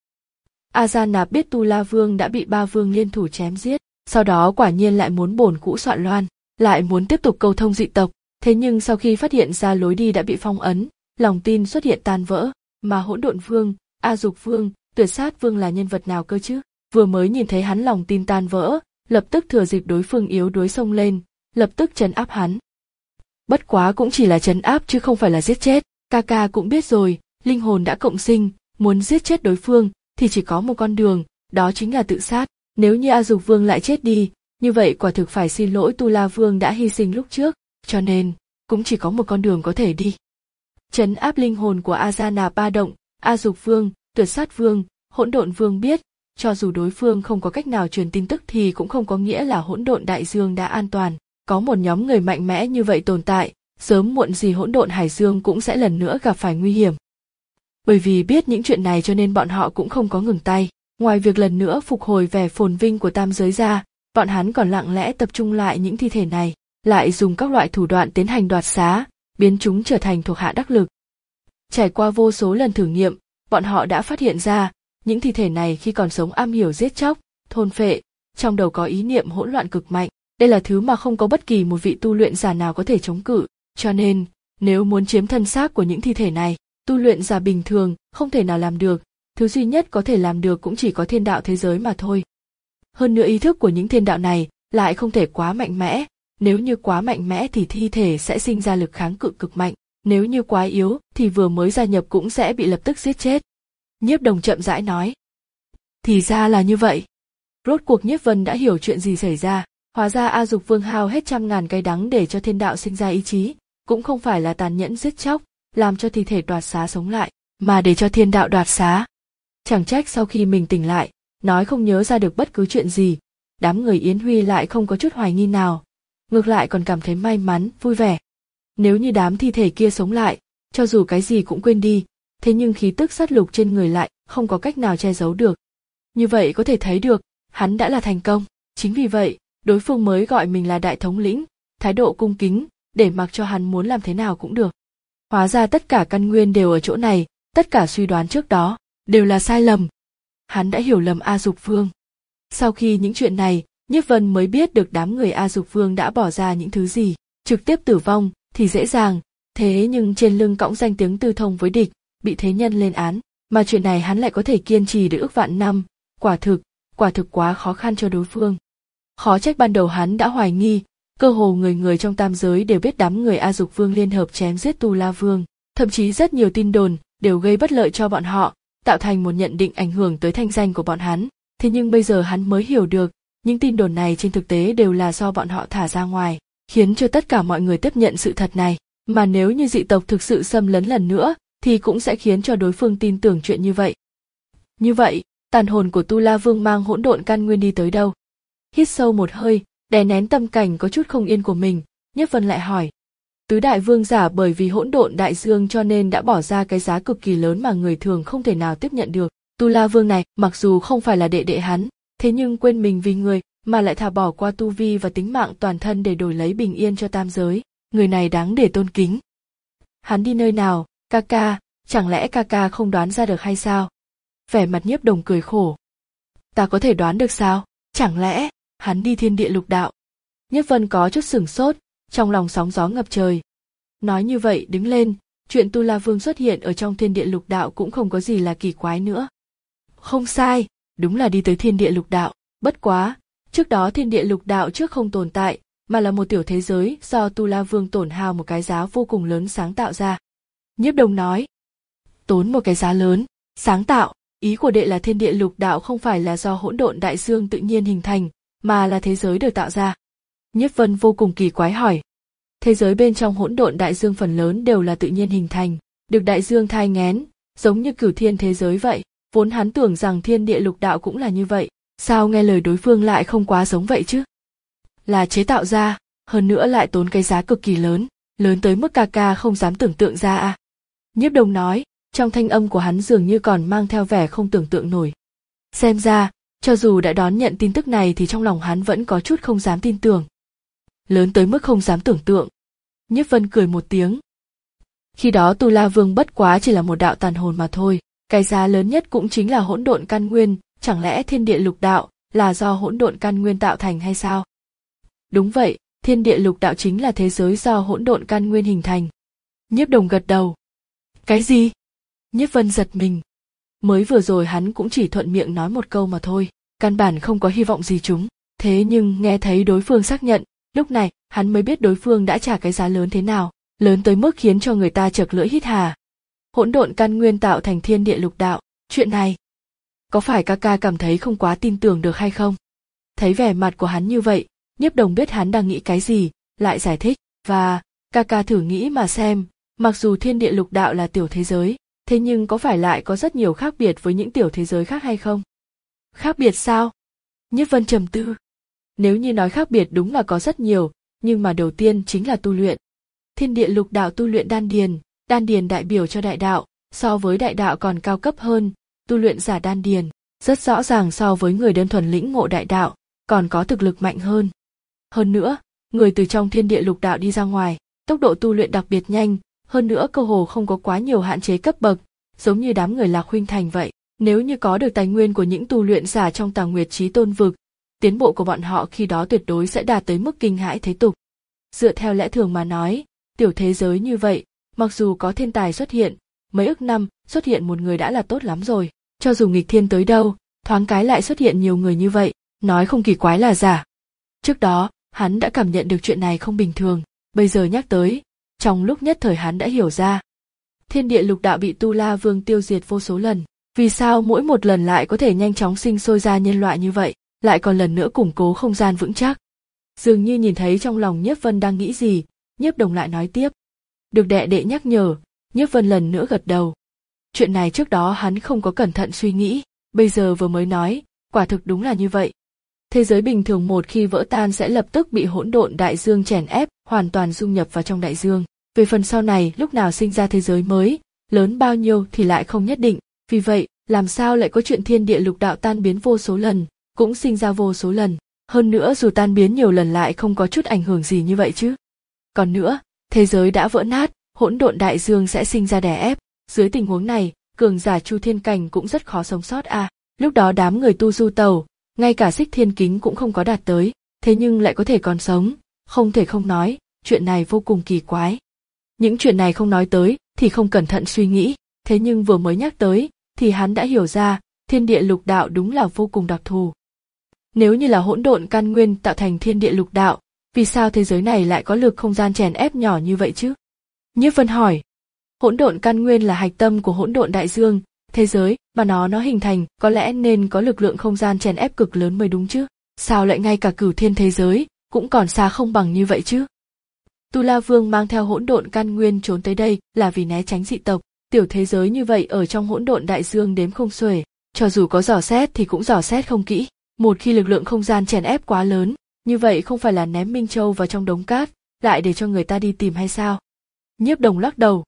A Gia Nạp biết Tu La Vương đã bị ba vương liên thủ chém giết, sau đó quả nhiên lại muốn bổn cũ soạn loan, lại muốn tiếp tục câu thông dị tộc, thế nhưng sau khi phát hiện ra lối đi đã bị phong ấn, lòng tin xuất hiện tan vỡ, mà Hỗn Độn Vương, A Dục Vương, Tuyệt Sát Vương là nhân vật nào cơ chứ? Vừa mới nhìn thấy hắn lòng tin tan vỡ, lập tức thừa dịp đối phương yếu đuối xông lên, lập tức trấn áp hắn. Bất quá cũng chỉ là trấn áp chứ không phải là giết chết, ca ca cũng biết rồi, linh hồn đã cộng sinh, muốn giết chết đối phương thì chỉ có một con đường, đó chính là tự sát. Nếu như A Dục Vương lại chết đi, như vậy quả thực phải xin lỗi Tu La Vương đã hy sinh lúc trước, cho nên cũng chỉ có một con đường có thể đi. Trấn áp linh hồn của A Gia Nạp ba động, A Dục Vương, Tuyệt Sát Vương, Hỗn Độn Vương biết, cho dù đối phương không có cách nào truyền tin tức thì cũng không có nghĩa là hỗn độn đại dương đã an toàn. Có một nhóm người mạnh mẽ như vậy tồn tại, sớm muộn gì hỗn độn hải dương cũng sẽ lần nữa gặp phải nguy hiểm. Bởi vì biết những chuyện này cho nên bọn họ cũng không có ngừng tay. Ngoài việc lần nữa phục hồi vẻ phồn vinh của tam giới ra, bọn hắn còn lặng lẽ tập trung lại những thi thể này, lại dùng các loại thủ đoạn tiến hành đoạt xá, biến chúng trở thành thuộc hạ đắc lực. Trải qua vô số lần thử nghiệm, bọn họ đã phát hiện ra, những thi thể này khi còn sống am hiểu giết chóc, thôn phệ, trong đầu có ý niệm hỗn loạn cực mạnh. Đây là thứ mà không có bất kỳ một vị tu luyện giả nào có thể chống cự, cho nên, nếu muốn chiếm thân xác của những thi thể này, tu luyện giả bình thường không thể nào làm được, thứ duy nhất có thể làm được cũng chỉ có thiên đạo thế giới mà thôi. Hơn nữa ý thức của những thiên đạo này lại không thể quá mạnh mẽ, nếu như quá mạnh mẽ thì thi thể sẽ sinh ra lực kháng cự cực mạnh, nếu như quá yếu thì vừa mới gia nhập cũng sẽ bị lập tức giết chết. Nhiếp Đồng chậm rãi nói. Thì ra là như vậy. Rốt cuộc Nhiếp Vân đã hiểu chuyện gì xảy ra. Hóa ra A Dục Vương hao hết trăm ngàn cây đắng để cho thiên đạo sinh ra ý chí, cũng không phải là tàn nhẫn giết chóc, làm cho thi thể đoạt xá sống lại, mà để cho thiên đạo đoạt xá. Chẳng trách sau khi mình tỉnh lại, nói không nhớ ra được bất cứ chuyện gì, đám người Yến Huy lại không có chút hoài nghi nào, ngược lại còn cảm thấy may mắn, vui vẻ. Nếu như đám thi thể kia sống lại, cho dù cái gì cũng quên đi, thế nhưng khí tức sát lục trên người lại không có cách nào che giấu được. Như vậy có thể thấy được, hắn đã là thành công, chính vì vậy, đối phương mới gọi mình là đại thống lĩnh, thái độ cung kính, để mặc cho hắn muốn làm thế nào cũng được. Hóa ra tất cả căn nguyên đều ở chỗ này, tất cả suy đoán trước đó, đều là sai lầm. Hắn đã hiểu lầm A Dục Vương. Sau khi những chuyện này, Nhiếp Vân mới biết được đám người A Dục Vương đã bỏ ra những thứ gì, trực tiếp tử vong thì dễ dàng, thế nhưng trên lưng cõng danh tiếng tư thông với địch, bị thế nhân lên án, mà chuyện này hắn lại có thể kiên trì được ước vạn năm, quả thực, quả thực quá khó khăn cho đối phương. Khó trách ban đầu hắn đã hoài nghi, cơ hồ người người trong tam giới đều biết đám người A Dục Vương liên hợp chém giết Tu La Vương, thậm chí rất nhiều tin đồn đều gây bất lợi cho bọn họ, tạo thành một nhận định ảnh hưởng tới thanh danh của bọn hắn. Thế nhưng bây giờ hắn mới hiểu được, những tin đồn này trên thực tế đều là do bọn họ thả ra ngoài, khiến cho tất cả mọi người tiếp nhận sự thật này. Mà nếu như dị tộc thực sự xâm lấn lần nữa, thì cũng sẽ khiến cho đối phương tin tưởng chuyện như vậy. Như vậy, tàn hồn của Tu La Vương mang hỗn độn căn nguyên đi tới đâu? Hít sâu một hơi, đè nén tâm cảnh có chút không yên của mình, Nhiếp Vân lại hỏi. Tứ đại vương giả bởi vì hỗn độn đại dương cho nên đã bỏ ra cái giá cực kỳ lớn mà người thường không thể nào tiếp nhận được. Tu La Vương này, mặc dù không phải là đệ đệ hắn, thế nhưng quên mình vì người, mà lại thà bỏ qua tu vi và tính mạng toàn thân để đổi lấy bình yên cho tam giới. Người này đáng để tôn kính. Hắn đi nơi nào, ca ca, chẳng lẽ ca ca không đoán ra được hay sao? Vẻ mặt Nhiếp Đồng cười khổ. Ta có thể đoán được sao? Chẳng lẽ hắn đi thiên địa lục đạo? Nhiếp Vân có chút sửng sốt, trong lòng sóng gió ngập trời. Nói như vậy đứng lên, chuyện Tu La Vương xuất hiện ở trong thiên địa lục đạo cũng không có gì là kỳ quái nữa. Không sai, đúng là đi tới thiên địa lục đạo, bất quá, trước đó thiên địa lục đạo trước không tồn tại, mà là một tiểu thế giới do Tu La Vương tổn hao một cái giá vô cùng lớn sáng tạo ra. Nhiếp Đồng nói, tốn một cái giá lớn, sáng tạo, ý của đệ là thiên địa lục đạo không phải là do hỗn độn đại dương tự nhiên hình thành, mà là thế giới được tạo ra. Nhiếp Vân vô cùng kỳ quái hỏi, thế giới bên trong hỗn độn đại dương phần lớn đều là tự nhiên hình thành, được đại dương thai nghén, giống như cửu thiên thế giới vậy, vốn hắn tưởng rằng thiên địa lục đạo cũng là như vậy, sao nghe lời đối phương lại không quá giống vậy chứ? Là chế tạo ra, hơn nữa lại tốn cái giá cực kỳ lớn, lớn tới mức ca ca không dám tưởng tượng ra à. Nhiếp Đồng nói, trong thanh âm của hắn dường như còn mang theo vẻ không tưởng tượng nổi. Xem ra, cho dù đã đón nhận tin tức này thì trong lòng hắn vẫn có chút không dám tin tưởng. Lớn tới mức không dám tưởng tượng. Nhiếp Vân cười một tiếng. Khi đó Tu La Vương bất quá chỉ là một đạo tàn hồn mà thôi, cái giá lớn nhất cũng chính là hỗn độn căn nguyên, chẳng lẽ thiên địa lục đạo là do hỗn độn căn nguyên tạo thành hay sao? Đúng vậy, thiên địa lục đạo chính là thế giới do hỗn độn căn nguyên hình thành. Nhiếp Đồng gật đầu. Cái gì? Nhiếp Vân giật mình. Mới vừa rồi hắn cũng chỉ thuận miệng nói một câu mà thôi, căn bản không có hy vọng gì chúng. Thế nhưng nghe thấy đối phương xác nhận, lúc này hắn mới biết đối phương đã trả cái giá lớn thế nào, lớn tới mức khiến cho người ta chật lưỡi hít hà. Hỗn độn căn nguyên tạo thành thiên địa lục đạo, chuyện này, có phải ca ca cảm thấy không quá tin tưởng được hay không? Thấy vẻ mặt của hắn như vậy, Nhiếp Đồng biết hắn đang nghĩ cái gì, lại giải thích, và, ca ca thử nghĩ mà xem, mặc dù thiên địa lục đạo là tiểu thế giới, thế nhưng có phải lại có rất nhiều khác biệt với những tiểu thế giới khác hay không? Khác biệt sao? Nhiếp Vân trầm tư. Nếu như nói khác biệt đúng là có rất nhiều, nhưng mà đầu tiên chính là tu luyện. Thiên địa lục đạo tu luyện đan điền, đan điền đại biểu cho đại đạo, so với đại đạo còn cao cấp hơn, tu luyện giả đan điền, rất rõ ràng so với người đơn thuần lĩnh ngộ đại đạo, còn có thực lực mạnh hơn. Hơn nữa, người từ trong thiên địa lục đạo đi ra ngoài, tốc độ tu luyện đặc biệt nhanh, hơn nữa cơ hồ không có quá nhiều hạn chế cấp bậc, giống như đám người Lạc Huynh Thành vậy. Nếu như có được tài nguyên của những tu luyện giả trong Tà Nguyệt Chí Tôn vực, tiến bộ của bọn họ khi đó tuyệt đối sẽ đạt tới mức kinh hãi thế tục. Dựa theo lẽ thường mà nói, tiểu thế giới như vậy, mặc dù có thiên tài xuất hiện, mấy ức năm xuất hiện một người đã là tốt lắm rồi, cho dù nghịch thiên tới đâu, thoáng cái lại xuất hiện nhiều người như vậy, nói không kỳ quái là giả. Trước đó, hắn đã cảm nhận được chuyện này không bình thường, bây giờ nhắc tới, trong lúc nhất thời hắn đã hiểu ra. Thiên địa lục đạo bị Tu La Vương tiêu diệt vô số lần, vì sao mỗi một lần lại có thể nhanh chóng sinh sôi ra nhân loại như vậy, lại còn lần nữa củng cố không gian vững chắc. Dường như nhìn thấy trong lòng Nhiếp Vân đang nghĩ gì, Nhiếp Đồng lại nói tiếp. Được đệ đệ nhắc nhở, Nhiếp Vân lần nữa gật đầu. Chuyện này trước đó hắn không có cẩn thận suy nghĩ, bây giờ vừa mới nói, quả thực đúng là như vậy. Thế giới bình thường một khi vỡ tan sẽ lập tức bị hỗn độn đại dương chèn ép, hoàn toàn dung nhập vào trong đại dương. Về phần sau này lúc nào sinh ra thế giới mới, lớn bao nhiêu thì lại không nhất định, vì vậy, làm sao lại có chuyện thiên địa lục đạo tan biến vô số lần, cũng sinh ra vô số lần, hơn nữa dù tan biến nhiều lần lại không có chút ảnh hưởng gì như vậy chứ. Còn nữa, thế giới đã vỡ nát, hỗn độn đại dương sẽ sinh ra đè ép, dưới tình huống này, cường giả Chu Thiên Cảnh cũng rất khó sống sót à, lúc đó đám người tu du tàu, ngay cả Xích Thiên Kính cũng không có đạt tới, thế nhưng lại có thể còn sống, không thể không nói, chuyện này vô cùng kỳ quái. Những chuyện này không nói tới thì không cẩn thận suy nghĩ, thế nhưng vừa mới nhắc tới thì hắn đã hiểu ra, thiên địa lục đạo đúng là vô cùng đặc thù. Nếu như là hỗn độn căn nguyên tạo thành thiên địa lục đạo, vì sao thế giới này lại có lực không gian chèn ép nhỏ như vậy chứ? Nhiếp Vân hỏi. Hỗn độn căn nguyên là hạch tâm của hỗn độn đại dương, thế giới mà nó nó hình thành có lẽ nên có lực lượng không gian chèn ép cực lớn mới đúng chứ? Sao lại ngay cả cửu thiên thế giới cũng còn xa không bằng như vậy chứ? Tu La Vương mang theo hỗn độn căn nguyên trốn tới đây là vì né tránh dị tộc, tiểu thế giới như vậy ở trong hỗn độn đại dương đếm không xuể, cho dù có dò xét thì cũng dò xét không kỹ, một khi lực lượng không gian chèn ép quá lớn, như vậy không phải là ném Minh Châu vào trong đống cát, lại để cho người ta đi tìm hay sao? Nhiếp Đồng lắc đầu.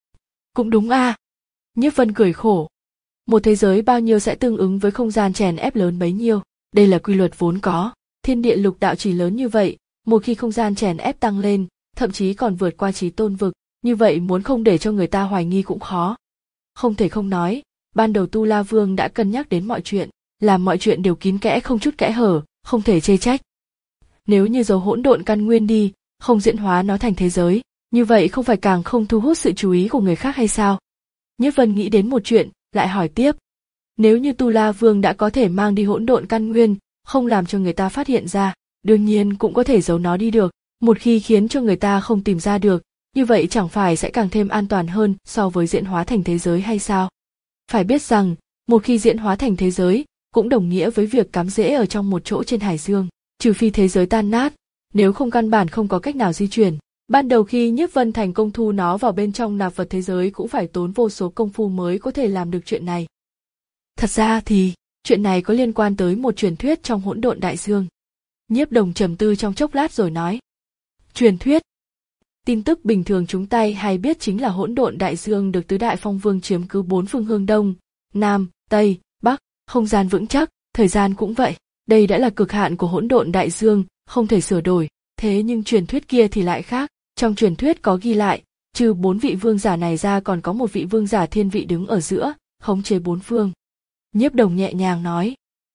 Cũng đúng a. À. Nhiếp Vân cười khổ. Một thế giới bao nhiêu sẽ tương ứng với không gian chèn ép lớn bấy nhiêu, đây là quy luật vốn có, thiên địa lục đạo chỉ lớn như vậy, một khi không gian chèn ép tăng lên, thậm chí còn vượt qua chí tôn vực, như vậy muốn không để cho người ta hoài nghi cũng khó. Không thể không nói, ban đầu Tu La Vương đã cân nhắc đến mọi chuyện, làm mọi chuyện đều kín kẽ không chút kẽ hở, không thể chê trách. Nếu như giấu hỗn độn căn nguyên đi, không diễn hóa nó thành thế giới, như vậy không phải càng không thu hút sự chú ý của người khác hay sao? Nhiếp Vân nghĩ đến một chuyện, lại hỏi tiếp. Nếu như Tu La Vương đã có thể mang đi hỗn độn căn nguyên, không làm cho người ta phát hiện ra, đương nhiên cũng có thể giấu nó đi được, một khi khiến cho người ta không tìm ra được, như vậy chẳng phải sẽ càng thêm an toàn hơn so với diễn hóa thành thế giới hay sao? Phải biết rằng, một khi diễn hóa thành thế giới, cũng đồng nghĩa với việc cắm rễ ở trong một chỗ trên hải dương, trừ phi thế giới tan nát, nếu không căn bản không có cách nào di chuyển. Ban đầu khi Nhiếp Vân thành công thu nó vào bên trong nạp vật thế giới cũng phải tốn vô số công phu mới có thể làm được chuyện này. Thật ra thì, chuyện này có liên quan tới một truyền thuyết trong hỗn độn đại dương. Nhiếp Đồng trầm tư trong chốc lát rồi nói. Truyền thuyết. Tin tức bình thường chúng ta hay biết chính là hỗn độn đại dương được tứ đại phong vương chiếm cứ bốn phương hướng đông, nam, tây, bắc, không gian vững chắc, thời gian cũng vậy. Đây đã là cực hạn của hỗn độn đại dương, không thể sửa đổi. Thế nhưng truyền thuyết kia thì lại khác. Trong truyền thuyết có ghi lại, trừ bốn vị vương giả này ra còn có một vị vương giả thiên vị đứng ở giữa, khống chế bốn phương. Nhiếp Đồng nhẹ nhàng nói.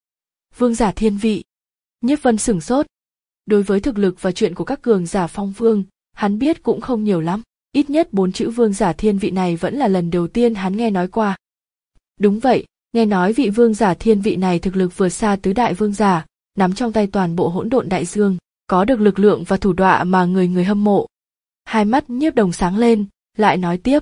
Vương giả thiên vị. Nhiếp Vân sửng sốt. Đối với thực lực và chuyện của các cường giả phong vương, hắn biết cũng không nhiều lắm. Ít nhất bốn chữ vương giả thiên vị này vẫn là lần đầu tiên hắn nghe nói qua. Đúng vậy, nghe nói vị vương giả thiên vị này thực lực vượt xa tứ đại vương giả, nắm trong tay toàn bộ hỗn độn đại dương, có được lực lượng và thủ đoạn mà người người hâm mộ. Hai mắt Nhiếp Đồng sáng lên, lại nói tiếp.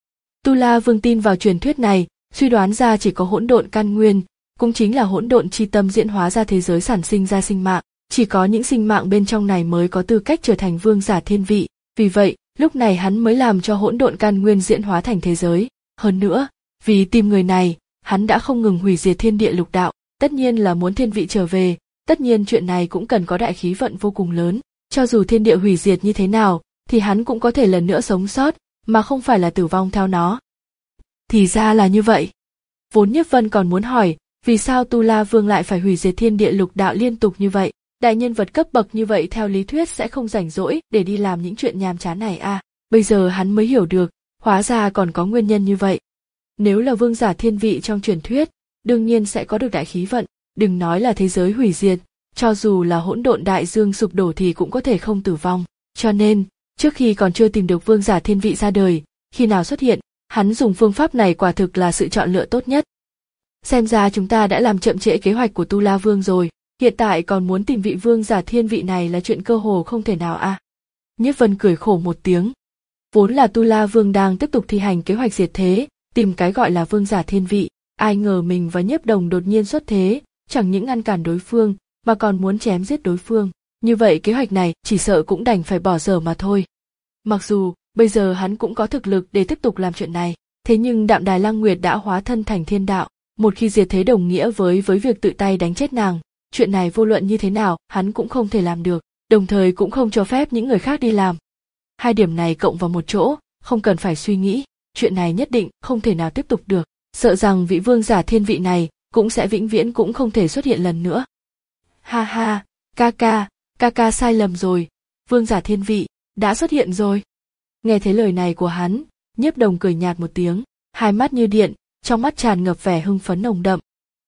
Tu La Vương tin vào truyền thuyết này, suy đoán ra chỉ có hỗn độn căn nguyên, cũng chính là hỗn độn chi tâm diễn hóa ra thế giới sản sinh ra sinh mạng, chỉ có những sinh mạng bên trong này mới có tư cách trở thành vương giả thiên vị, vì vậy, lúc này hắn mới làm cho hỗn độn căn nguyên diễn hóa thành thế giới. Hơn nữa, vì tìm người này, hắn đã không ngừng hủy diệt thiên địa lục đạo, tất nhiên là muốn thiên vị trở về, tất nhiên chuyện này cũng cần có đại khí vận vô cùng lớn, cho dù thiên địa hủy diệt như thế nào, thì hắn cũng có thể lần nữa sống sót, mà không phải là tử vong theo nó. Thì ra là như vậy. Vốn Nhiếp Vân còn muốn hỏi, vì sao Tu La Vương lại phải hủy diệt thiên địa lục đạo liên tục như vậy? Đại nhân vật cấp bậc như vậy theo lý thuyết sẽ không rảnh rỗi để đi làm những chuyện nhàm chán này à? Bây giờ hắn mới hiểu được, hóa ra còn có nguyên nhân như vậy. Nếu là vương giả thiên vị trong truyền thuyết, đương nhiên sẽ có được đại khí vận, đừng nói là thế giới hủy diệt, cho dù là hỗn độn đại dương sụp đổ thì cũng có thể không tử vong. Cho nên, trước khi còn chưa tìm được vương giả thiên vị ra đời, khi nào xuất hiện, hắn dùng phương pháp này quả thực là sự chọn lựa tốt nhất. Xem ra chúng ta đã làm chậm trễ kế hoạch của Tu La Vương rồi, hiện tại còn muốn tìm vị vương giả thiên vị này là chuyện cơ hồ không thể nào à. Nhiếp Vân cười khổ một tiếng. Vốn là Tu La Vương đang tiếp tục thi hành kế hoạch diệt thế, tìm cái gọi là vương giả thiên vị, ai ngờ mình và Nhiếp Đồng đột nhiên xuất thế, chẳng những ngăn cản đối phương, mà còn muốn chém giết đối phương. Như vậy kế hoạch này chỉ sợ cũng đành phải bỏ dở mà thôi. Mặc dù, bây giờ hắn cũng có thực lực để tiếp tục làm chuyện này, thế nhưng Đạm Đài Lăng Nguyệt đã hóa thân thành thiên đạo, một khi diệt thế đồng nghĩa với với việc tự tay đánh chết nàng, chuyện này vô luận như thế nào, hắn cũng không thể làm được, đồng thời cũng không cho phép những người khác đi làm. Hai điểm này cộng vào một chỗ, không cần phải suy nghĩ, chuyện này nhất định không thể nào tiếp tục được, sợ rằng vị vương giả thiên vị này cũng sẽ vĩnh viễn cũng không thể xuất hiện lần nữa. Ha ha, ca ca, ca ca sai lầm rồi, vương giả thiên vị đã xuất hiện rồi. Nghe thấy lời này của hắn, Nhiếp Đồng cười nhạt một tiếng, hai mắt như điện, trong mắt tràn ngập vẻ hưng phấn nồng đậm.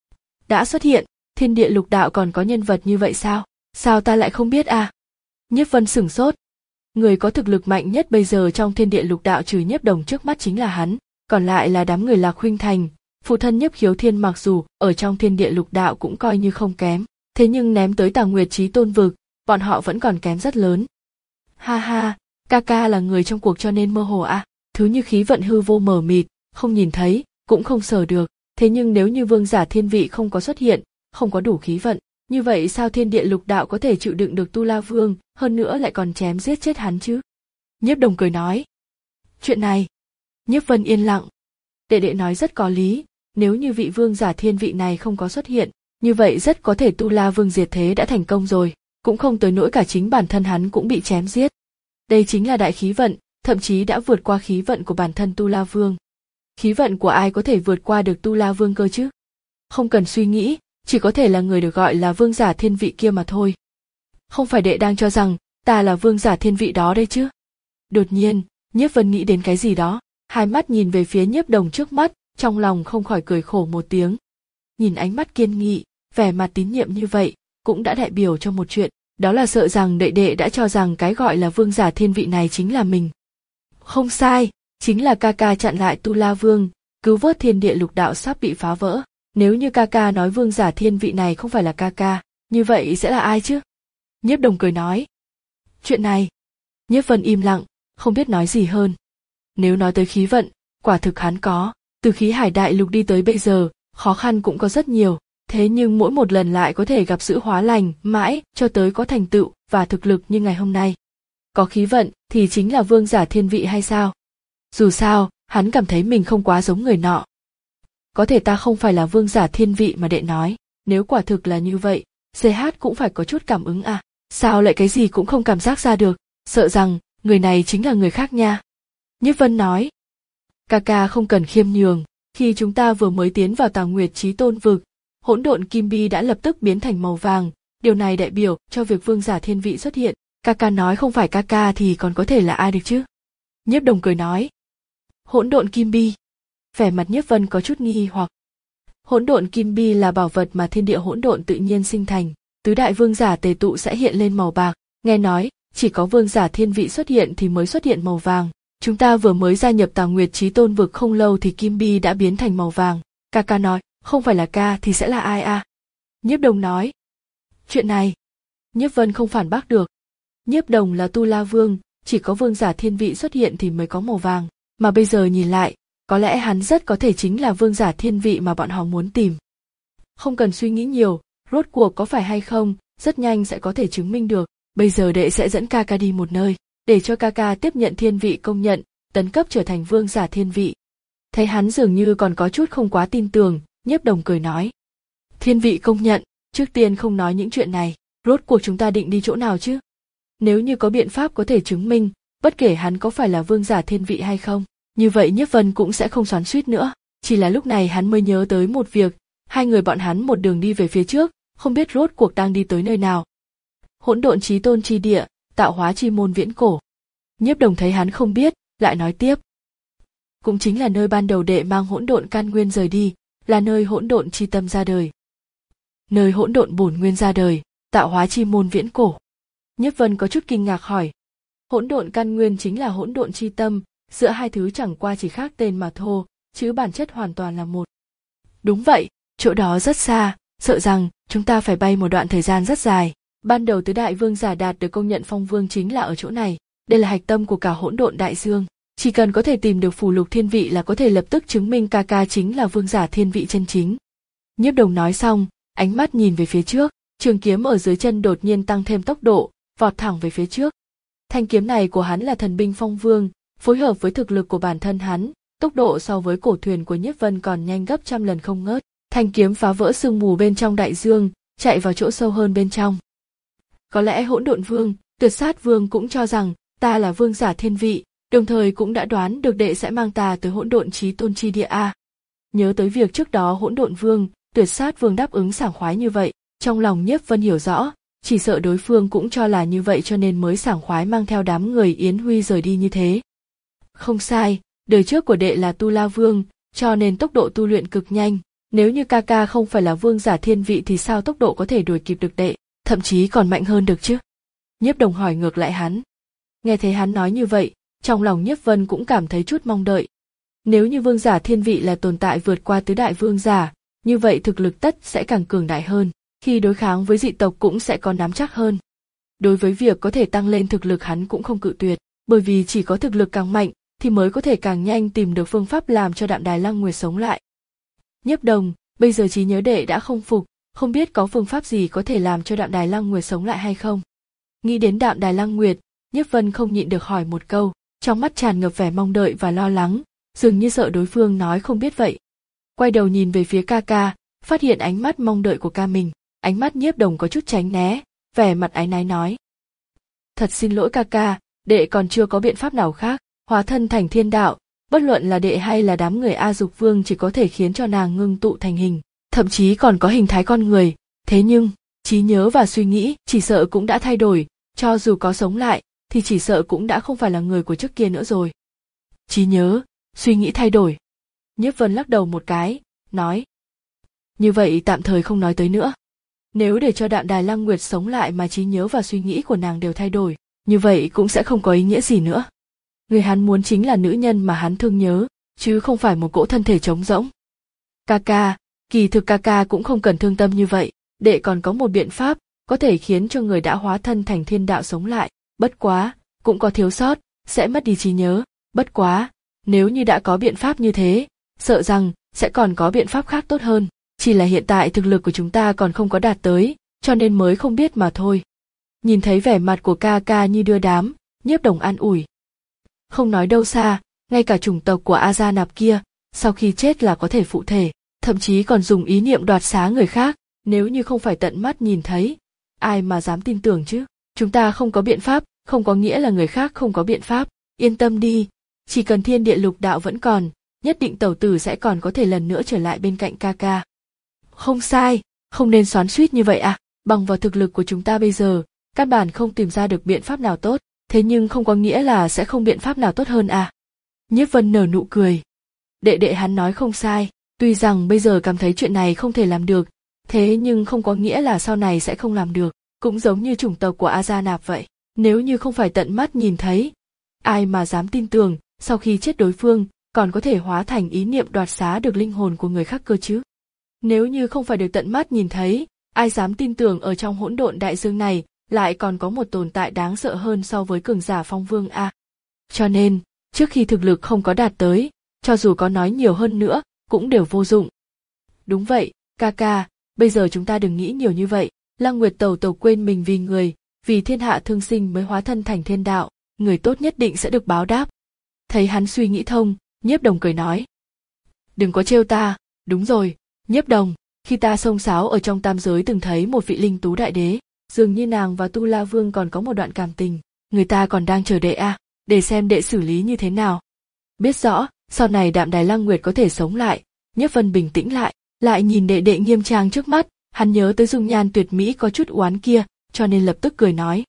Đã xuất hiện, thiên địa lục đạo còn có nhân vật như vậy sao? Sao ta lại không biết à? Nhiếp Vân sửng sốt. Người có thực lực mạnh nhất bây giờ trong thiên địa lục đạo trừ Nhiếp Đồng trước mắt chính là hắn, còn lại là đám người Lạc Huynh Thành. Phụ thân Nhiếp Khiếu Thiên mặc dù ở trong thiên địa lục đạo cũng coi như không kém, thế nhưng ném tới Tà Nguyệt Chí Tôn vực, bọn họ vẫn còn kém rất lớn. Ha ha, ca ca là người trong cuộc cho nên mơ hồ à, thứ như khí vận hư vô mờ mịt, không nhìn thấy, cũng không sờ được, thế nhưng nếu như vương giả thiên vị không có xuất hiện, không có đủ khí vận, như vậy sao thiên địa lục đạo có thể chịu đựng được Tu La Vương, hơn nữa lại còn chém giết chết hắn chứ? Nhiếp Đồng cười nói. Chuyện này. Nhiếp Vân yên lặng. Đệ đệ nói rất có lý, nếu như vị vương giả thiên vị này không có xuất hiện, như vậy rất có thể Tu La Vương diệt thế đã thành công rồi, cũng không tới nỗi cả chính bản thân hắn cũng bị chém giết. Đây chính là đại khí vận, thậm chí đã vượt qua khí vận của bản thân Tu La Vương. Khí vận của ai có thể vượt qua được Tu La Vương cơ chứ? Không cần suy nghĩ, chỉ có thể là người được gọi là vương giả thiên vị kia mà thôi. Không phải đệ đang cho rằng ta là vương giả thiên vị đó đây chứ? Đột nhiên, Nhiếp Vân nghĩ đến cái gì đó, hai mắt nhìn về phía Nhiếp Đồng trước mắt, trong lòng không khỏi cười khổ một tiếng. Nhìn ánh mắt kiên nghị, vẻ mặt tín nhiệm như vậy, cũng đã đại biểu cho một chuyện, đó là sợ rằng đệ đệ đã cho rằng cái gọi là vương giả thiên vị này chính là mình. Không sai, chính là ca ca chặn lại Tu La Vương, cứu vớt thiên địa lục đạo sắp bị phá vỡ. Nếu như ca ca nói vương giả thiên vị này không phải là ca ca, như vậy sẽ là ai chứ? Nhiếp Đồng cười nói. Chuyện này. Nhiếp Vân im lặng, không biết nói gì hơn. Nếu nói tới khí vận, quả thực hắn có, từ khí hải đại lục đi tới bây giờ, khó khăn cũng có rất nhiều, thế nhưng mỗi một lần lại có thể gặp sự hóa lành, mãi cho tới có thành tựu và thực lực như ngày hôm nay. Có khí vận thì chính là vương giả thiên vị hay sao? Dù sao, hắn cảm thấy mình không quá giống người nọ. Có thể ta không phải là vương giả thiên vị mà đệ nói, nếu quả thực là như vậy, xê hát cũng phải có chút cảm ứng à, sao lại cái gì cũng không cảm giác ra được, sợ rằng người này chính là người khác nha. Nhiếp Vân nói, ca ca không cần khiêm nhường, khi chúng ta vừa mới tiến vào Tà Nguyệt Chí Tôn vực, hỗn độn kim bi đã lập tức biến thành màu vàng, điều này đại biểu cho việc vương giả thiên vị xuất hiện, ca ca nói không phải ca ca thì còn có thể là ai được chứ? Nhiếp Đồng cười nói, hỗn độn kim bi. Vẻ mặt Nhiếp Vân có chút nghi hoặc. Hỗn độn kim bi là bảo vật mà thiên địa hỗn độn tự nhiên sinh thành, tứ đại vương giả tề tụ sẽ hiện lên màu bạc, nghe nói chỉ có vương giả thiên vị xuất hiện thì mới xuất hiện màu vàng. Chúng ta vừa mới gia nhập Tà Nguyệt Chí Tôn vực không lâu thì kim bi đã biến thành màu vàng. Ca ca nói, không phải là ca thì sẽ là ai à? Nhiếp Đồng nói. Chuyện này, Nhiếp Vân không phản bác được. Nhiếp Đồng là Tu La Vương, chỉ có vương giả thiên vị xuất hiện thì mới có màu vàng, mà bây giờ nhìn lại, có lẽ hắn rất có thể chính là vương giả thiên vị mà bọn họ muốn tìm. Không cần suy nghĩ nhiều, rốt cuộc có phải hay không, rất nhanh sẽ có thể chứng minh được. Bây giờ đệ sẽ dẫn ca ca đi một nơi, để cho ca ca tiếp nhận thiên vị công nhận, tấn cấp trở thành vương giả thiên vị. Thấy hắn dường như còn có chút không quá tin tưởng, Nhiếp Đồng cười nói. Thiên vị công nhận, trước tiên không nói những chuyện này, rốt cuộc chúng ta định đi chỗ nào chứ? Nếu như có biện pháp có thể chứng minh, bất kể hắn có phải là vương giả thiên vị hay không, như vậy Nhiếp Vân cũng sẽ không xoắn xuýt nữa. Chỉ là lúc này hắn mới nhớ tới một việc, hai người bọn hắn một đường đi về phía trước, không biết rốt cuộc đang đi tới nơi nào. Hỗn độn chí tôn chi địa, tạo hóa chi môn viễn cổ. Nhiếp Đồng thấy hắn không biết, lại nói tiếp. Cũng chính là nơi ban đầu đệ mang hỗn độn căn nguyên rời đi, là nơi hỗn độn chi tâm ra đời. Nơi hỗn độn bổn nguyên ra đời, tạo hóa chi môn viễn cổ. Nhiếp Vân có chút kinh ngạc hỏi. Hỗn độn căn nguyên chính là hỗn độn chi tâm, giữa hai thứ chẳng qua chỉ khác tên mà thôi, chứ bản chất hoàn toàn là một. Đúng vậy, chỗ đó rất xa, sợ rằng chúng ta phải bay một đoạn thời gian rất dài. Ban đầu tứ đại vương giả đạt được công nhận phong vương chính là ở chỗ này, đây là hạch tâm của cả hỗn độn đại dương. Chỉ cần có thể tìm được phù lục thiên vị là có thể lập tức chứng minh ca ca chính là vương giả thiên vị chân chính. Nhiếp Đồng nói xong, ánh mắt nhìn về phía trước, trường kiếm ở dưới chân đột nhiên tăng thêm tốc độ, vọt thẳng về phía trước. Thanh kiếm này của hắn là thần binh phong vương, phối hợp với thực lực của bản thân hắn, tốc độ so với cổ thuyền của Nhiếp Vân còn nhanh gấp trăm lần không ngớt. Thanh kiếm phá vỡ sương mù bên trong đại dương, chạy vào chỗ sâu hơn bên trong. Có lẽ hỗn độn vương, tuyệt sát vương cũng cho rằng ta là vương giả thiên vị, đồng thời cũng đã đoán được đệ sẽ mang ta tới hỗn độn chí tôn chi địa a. Nhớ tới việc trước đó hỗn độn vương, tuyệt sát vương đáp ứng sảng khoái như vậy, trong lòng Nhiếp Vân hiểu rõ, chỉ sợ đối phương cũng cho là như vậy cho nên mới sảng khoái mang theo đám người Yến Huy rời đi như thế. Không sai, đời trước của đệ là Tu La Vương, cho nên tốc độ tu luyện cực nhanh, nếu như ca ca không phải là vương giả thiên vị thì sao tốc độ có thể đuổi kịp được đệ, thậm chí còn mạnh hơn được chứ? Nhiếp Đồng hỏi ngược lại hắn. Nghe thấy hắn nói như vậy, trong lòng Nhiếp Vân cũng cảm thấy chút mong đợi. Nếu như vương giả thiên vị là tồn tại vượt qua tứ đại vương giả, như vậy thực lực tất sẽ càng cường đại hơn, khi đối kháng với dị tộc cũng sẽ có nắm chắc hơn. Đối với việc có thể tăng lên thực lực hắn cũng không cự tuyệt, bởi vì chỉ có thực lực càng mạnh thì mới có thể càng nhanh tìm được phương pháp làm cho Đạm Đài Lăng Nguyệt sống lại. Nhiếp Đồng, bây giờ trí nhớ đệ đã không phục, không biết có phương pháp gì có thể làm cho Đạm Đài Lăng Nguyệt sống lại hay không. Nghĩ đến Đạm Đài Lăng Nguyệt, Nhiếp Vân không nhịn được hỏi một câu, trong mắt tràn ngập vẻ mong đợi và lo lắng, dường như sợ đối phương nói không biết vậy. Quay đầu nhìn về phía ca ca, phát hiện ánh mắt mong đợi của ca mình, ánh mắt Nhiếp Đồng có chút tránh né, vẻ mặt áy náy nói. Thật xin lỗi ca ca, đệ còn chưa có biện pháp nào khác, hóa thân thành thiên đạo, bất luận là đệ hay là đám người A Dục Vương chỉ có thể khiến cho nàng ngưng tụ thành hình, thậm chí còn có hình thái con người, thế nhưng, trí nhớ và suy nghĩ chỉ sợ cũng đã thay đổi, cho dù có sống lại, thì chỉ sợ cũng đã không phải là người của trước kia nữa rồi. Trí nhớ, suy nghĩ thay đổi. Nhiếp Vân lắc đầu một cái, nói. Như vậy tạm thời không nói tới nữa. Nếu để cho Đạm Đài Lăng Nguyệt sống lại mà trí nhớ và suy nghĩ của nàng đều thay đổi, như vậy cũng sẽ không có ý nghĩa gì nữa. Người hắn muốn chính là nữ nhân mà hắn thương nhớ, chứ không phải một cỗ thân thể trống rỗng. Ca ca, kỳ thực ca ca cũng không cần thương tâm như vậy, đệ còn có một biện pháp, có thể khiến cho người đã hóa thân thành thiên đạo sống lại, bất quá, cũng có thiếu sót, sẽ mất đi trí nhớ, bất quá, nếu như đã có biện pháp như thế, sợ rằng sẽ còn có biện pháp khác tốt hơn, chỉ là hiện tại thực lực của chúng ta còn không có đạt tới, cho nên mới không biết mà thôi. Nhìn thấy vẻ mặt của ca ca như đưa đám, Nhiếp Đồng an ủi. Không nói đâu xa, ngay cả chủng tộc của A Gia Nạp kia, sau khi chết là có thể phụ thể, thậm chí còn dùng ý niệm đoạt xá người khác, nếu như không phải tận mắt nhìn thấy, ai mà dám tin tưởng chứ? Chúng ta không có biện pháp, không có nghĩa là người khác không có biện pháp, yên tâm đi, chỉ cần thiên địa lục đạo vẫn còn, nhất định tẩu tử sẽ còn có thể lần nữa trở lại bên cạnh ca ca. Không sai, không nên xoắn xuýt như vậy à, bằng vào thực lực của chúng ta bây giờ, căn bản không tìm ra được biện pháp nào tốt, thế nhưng không có nghĩa là sẽ không biện pháp nào tốt hơn à. Nhiếp Vân nở nụ cười. Đệ đệ hắn nói không sai, tuy rằng bây giờ cảm thấy chuyện này không thể làm được, thế nhưng không có nghĩa là sau này sẽ không làm được, cũng giống như chủng tộc của A Gia Nạp vậy, nếu như không phải tận mắt nhìn thấy, ai mà dám tin tưởng, sau khi chết đối phương, còn có thể hóa thành ý niệm đoạt xá được linh hồn của người khác cơ chứ. Nếu như không phải được tận mắt nhìn thấy, ai dám tin tưởng ở trong hỗn độn đại dương này, lại còn có một tồn tại đáng sợ hơn so với cường giả phong vương a. Cho nên, trước khi thực lực không có đạt tới, cho dù có nói nhiều hơn nữa, cũng đều vô dụng. Đúng vậy, ca ca, bây giờ chúng ta đừng nghĩ nhiều như vậy, Lăng Nguyệt Tẩu Tẩu quên mình vì người, vì thiên hạ thương sinh mới hóa thân thành thiên đạo, người tốt nhất định sẽ được báo đáp. Thấy hắn suy nghĩ thông, Nhiếp Đồng cười nói. Đừng có trêu ta, đúng rồi, Nhiếp Đồng, khi ta xông xáo ở trong tam giới từng thấy một vị linh tú đại đế, dường như nàng và Tu La Vương còn có một đoạn cảm tình, người ta còn đang chờ đệ a, để xem đệ xử lý như thế nào. Biết rõ, sau này Đạm Đài Lăng Nguyệt có thể sống lại, Nhiếp Vân bình tĩnh lại, lại nhìn đệ đệ nghiêm trang trước mắt, hắn nhớ tới dung nhan tuyệt mỹ có chút oán kia, cho nên lập tức cười nói.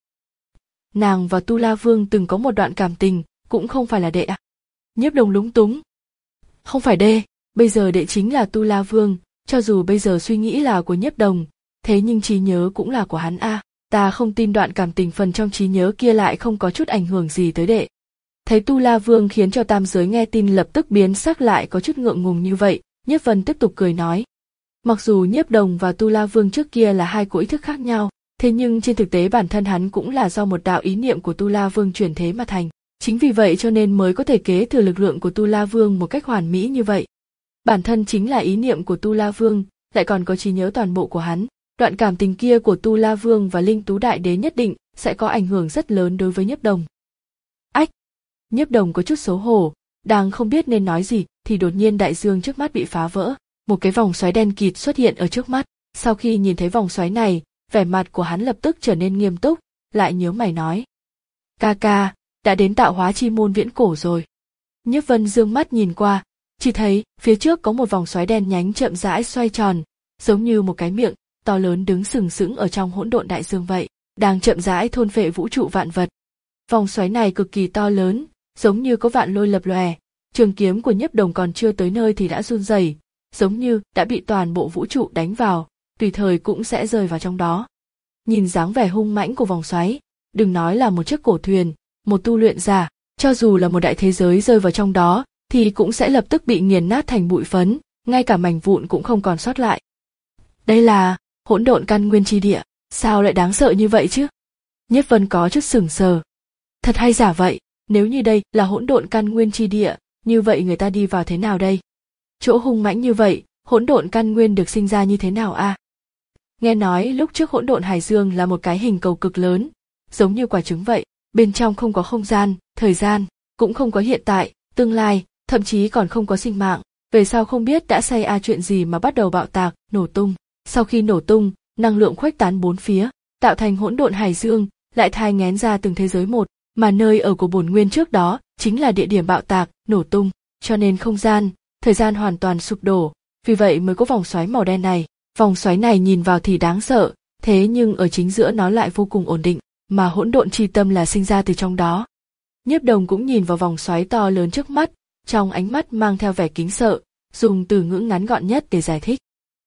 Nàng và Tu La Vương từng có một đoạn cảm tình, cũng không phải là đệ à? Nhiếp Đồng lúng túng. Không phải đệ, bây giờ đệ chính là Tu La Vương, cho dù bây giờ suy nghĩ là của Nhiếp Đồng, thế nhưng trí nhớ cũng là của hắn a. À. Ta không tin đoạn cảm tình phần trong trí nhớ kia lại không có chút ảnh hưởng gì tới đệ. Thấy Tu La Vương khiến cho tam giới nghe tin lập tức biến sắc lại có chút ngượng ngùng như vậy, Nhiếp Vân tiếp tục cười nói. Mặc dù Nhiếp Đồng và Tu La Vương trước kia là hai cỗ ý thức khác nhau, thế nhưng trên thực tế bản thân hắn cũng là do một đạo ý niệm của Tu La Vương chuyển thế mà thành. Chính vì vậy cho nên mới có thể kế thừa lực lượng của Tu La Vương một cách hoàn mỹ như vậy. Bản thân chính là ý niệm của Tu La Vương, lại còn có trí nhớ toàn bộ của hắn. Đoạn cảm tình kia của Tu La Vương và Linh Tú Đại Đế nhất định sẽ có ảnh hưởng rất lớn đối với Nhiếp Đồng. Ách! Nhiếp Đồng có chút xấu hổ, đang không biết nên nói gì thì đột nhiên đại dương trước mắt bị phá vỡ. Một cái vòng xoáy đen kịt xuất hiện ở trước mắt. Sau khi nhìn thấy vòng xoáy này, vẻ mặt của hắn lập tức trở nên nghiêm túc, lại nhíu mày nói. Ca ca, đã đến tạo hóa chi môn viễn cổ rồi. Nhiếp Vân dương mắt nhìn qua, chỉ thấy phía trước có một vòng xoáy đen nhánh chậm rãi xoay tròn, giống như một cái miệng to lớn đứng sừng sững ở trong hỗn độn đại dương vậy, đang chậm rãi thôn phệ vũ trụ vạn vật. Vòng xoáy này cực kỳ to lớn, giống như có vạn lôi lập lòe, trường kiếm của Nhiếp Đồng còn chưa tới nơi thì đã run rẩy, giống như đã bị toàn bộ vũ trụ đánh vào, tùy thời cũng sẽ rơi vào trong đó. Nhìn dáng vẻ hung mãnh của vòng xoáy, đừng nói là một chiếc cổ thuyền, một tu luyện giả, cho dù là một đại thế giới rơi vào trong đó, thì cũng sẽ lập tức bị nghiền nát thành bụi phấn, ngay cả mảnh vụn cũng không còn sót lại. Đây là hỗn độn căn nguyên chi địa, sao lại đáng sợ như vậy chứ? Nhiếp Vân có chút sửng sờ. Thật hay giả vậy, nếu như đây là hỗn độn căn nguyên chi địa, như vậy người ta đi vào thế nào đây? Chỗ hung mãnh như vậy, hỗn độn căn nguyên được sinh ra như thế nào a? À? Nghe nói lúc trước hỗn độn hải dương là một cái hình cầu cực lớn, giống như quả trứng vậy, bên trong không có không gian, thời gian, cũng không có hiện tại, tương lai, thậm chí còn không có sinh mạng. Về sau không biết đã xảy ra chuyện gì mà bắt đầu bạo tạc, nổ tung. Sau khi nổ tung, năng lượng khuếch tán bốn phía, tạo thành hỗn độn hải dương, lại thai nghén ra từng thế giới một, mà nơi ở của bổn nguyên trước đó chính là địa điểm bạo tạc, nổ tung, cho nên không gian, thời gian hoàn toàn sụp đổ, vì vậy mới có vòng xoáy màu đen này. Vòng xoáy này nhìn vào thì đáng sợ, thế nhưng ở chính giữa nó lại vô cùng ổn định, mà hỗn độn chi tâm là sinh ra từ trong đó. Nhiếp Đồng cũng nhìn vào vòng xoáy to lớn trước mắt, trong ánh mắt mang theo vẻ kính sợ, dùng từ ngữ ngắn gọn nhất để giải thích.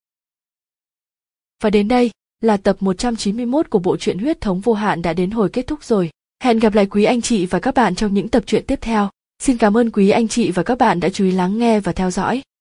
Và đến đây là tập một trăm chín mươi mốt của bộ truyện Huyết thống vô hạn đã đến hồi kết thúc rồi. Hẹn gặp lại quý anh chị và các bạn trong những tập truyện tiếp theo. Xin cảm ơn quý anh chị và các bạn đã chú ý lắng nghe và theo dõi.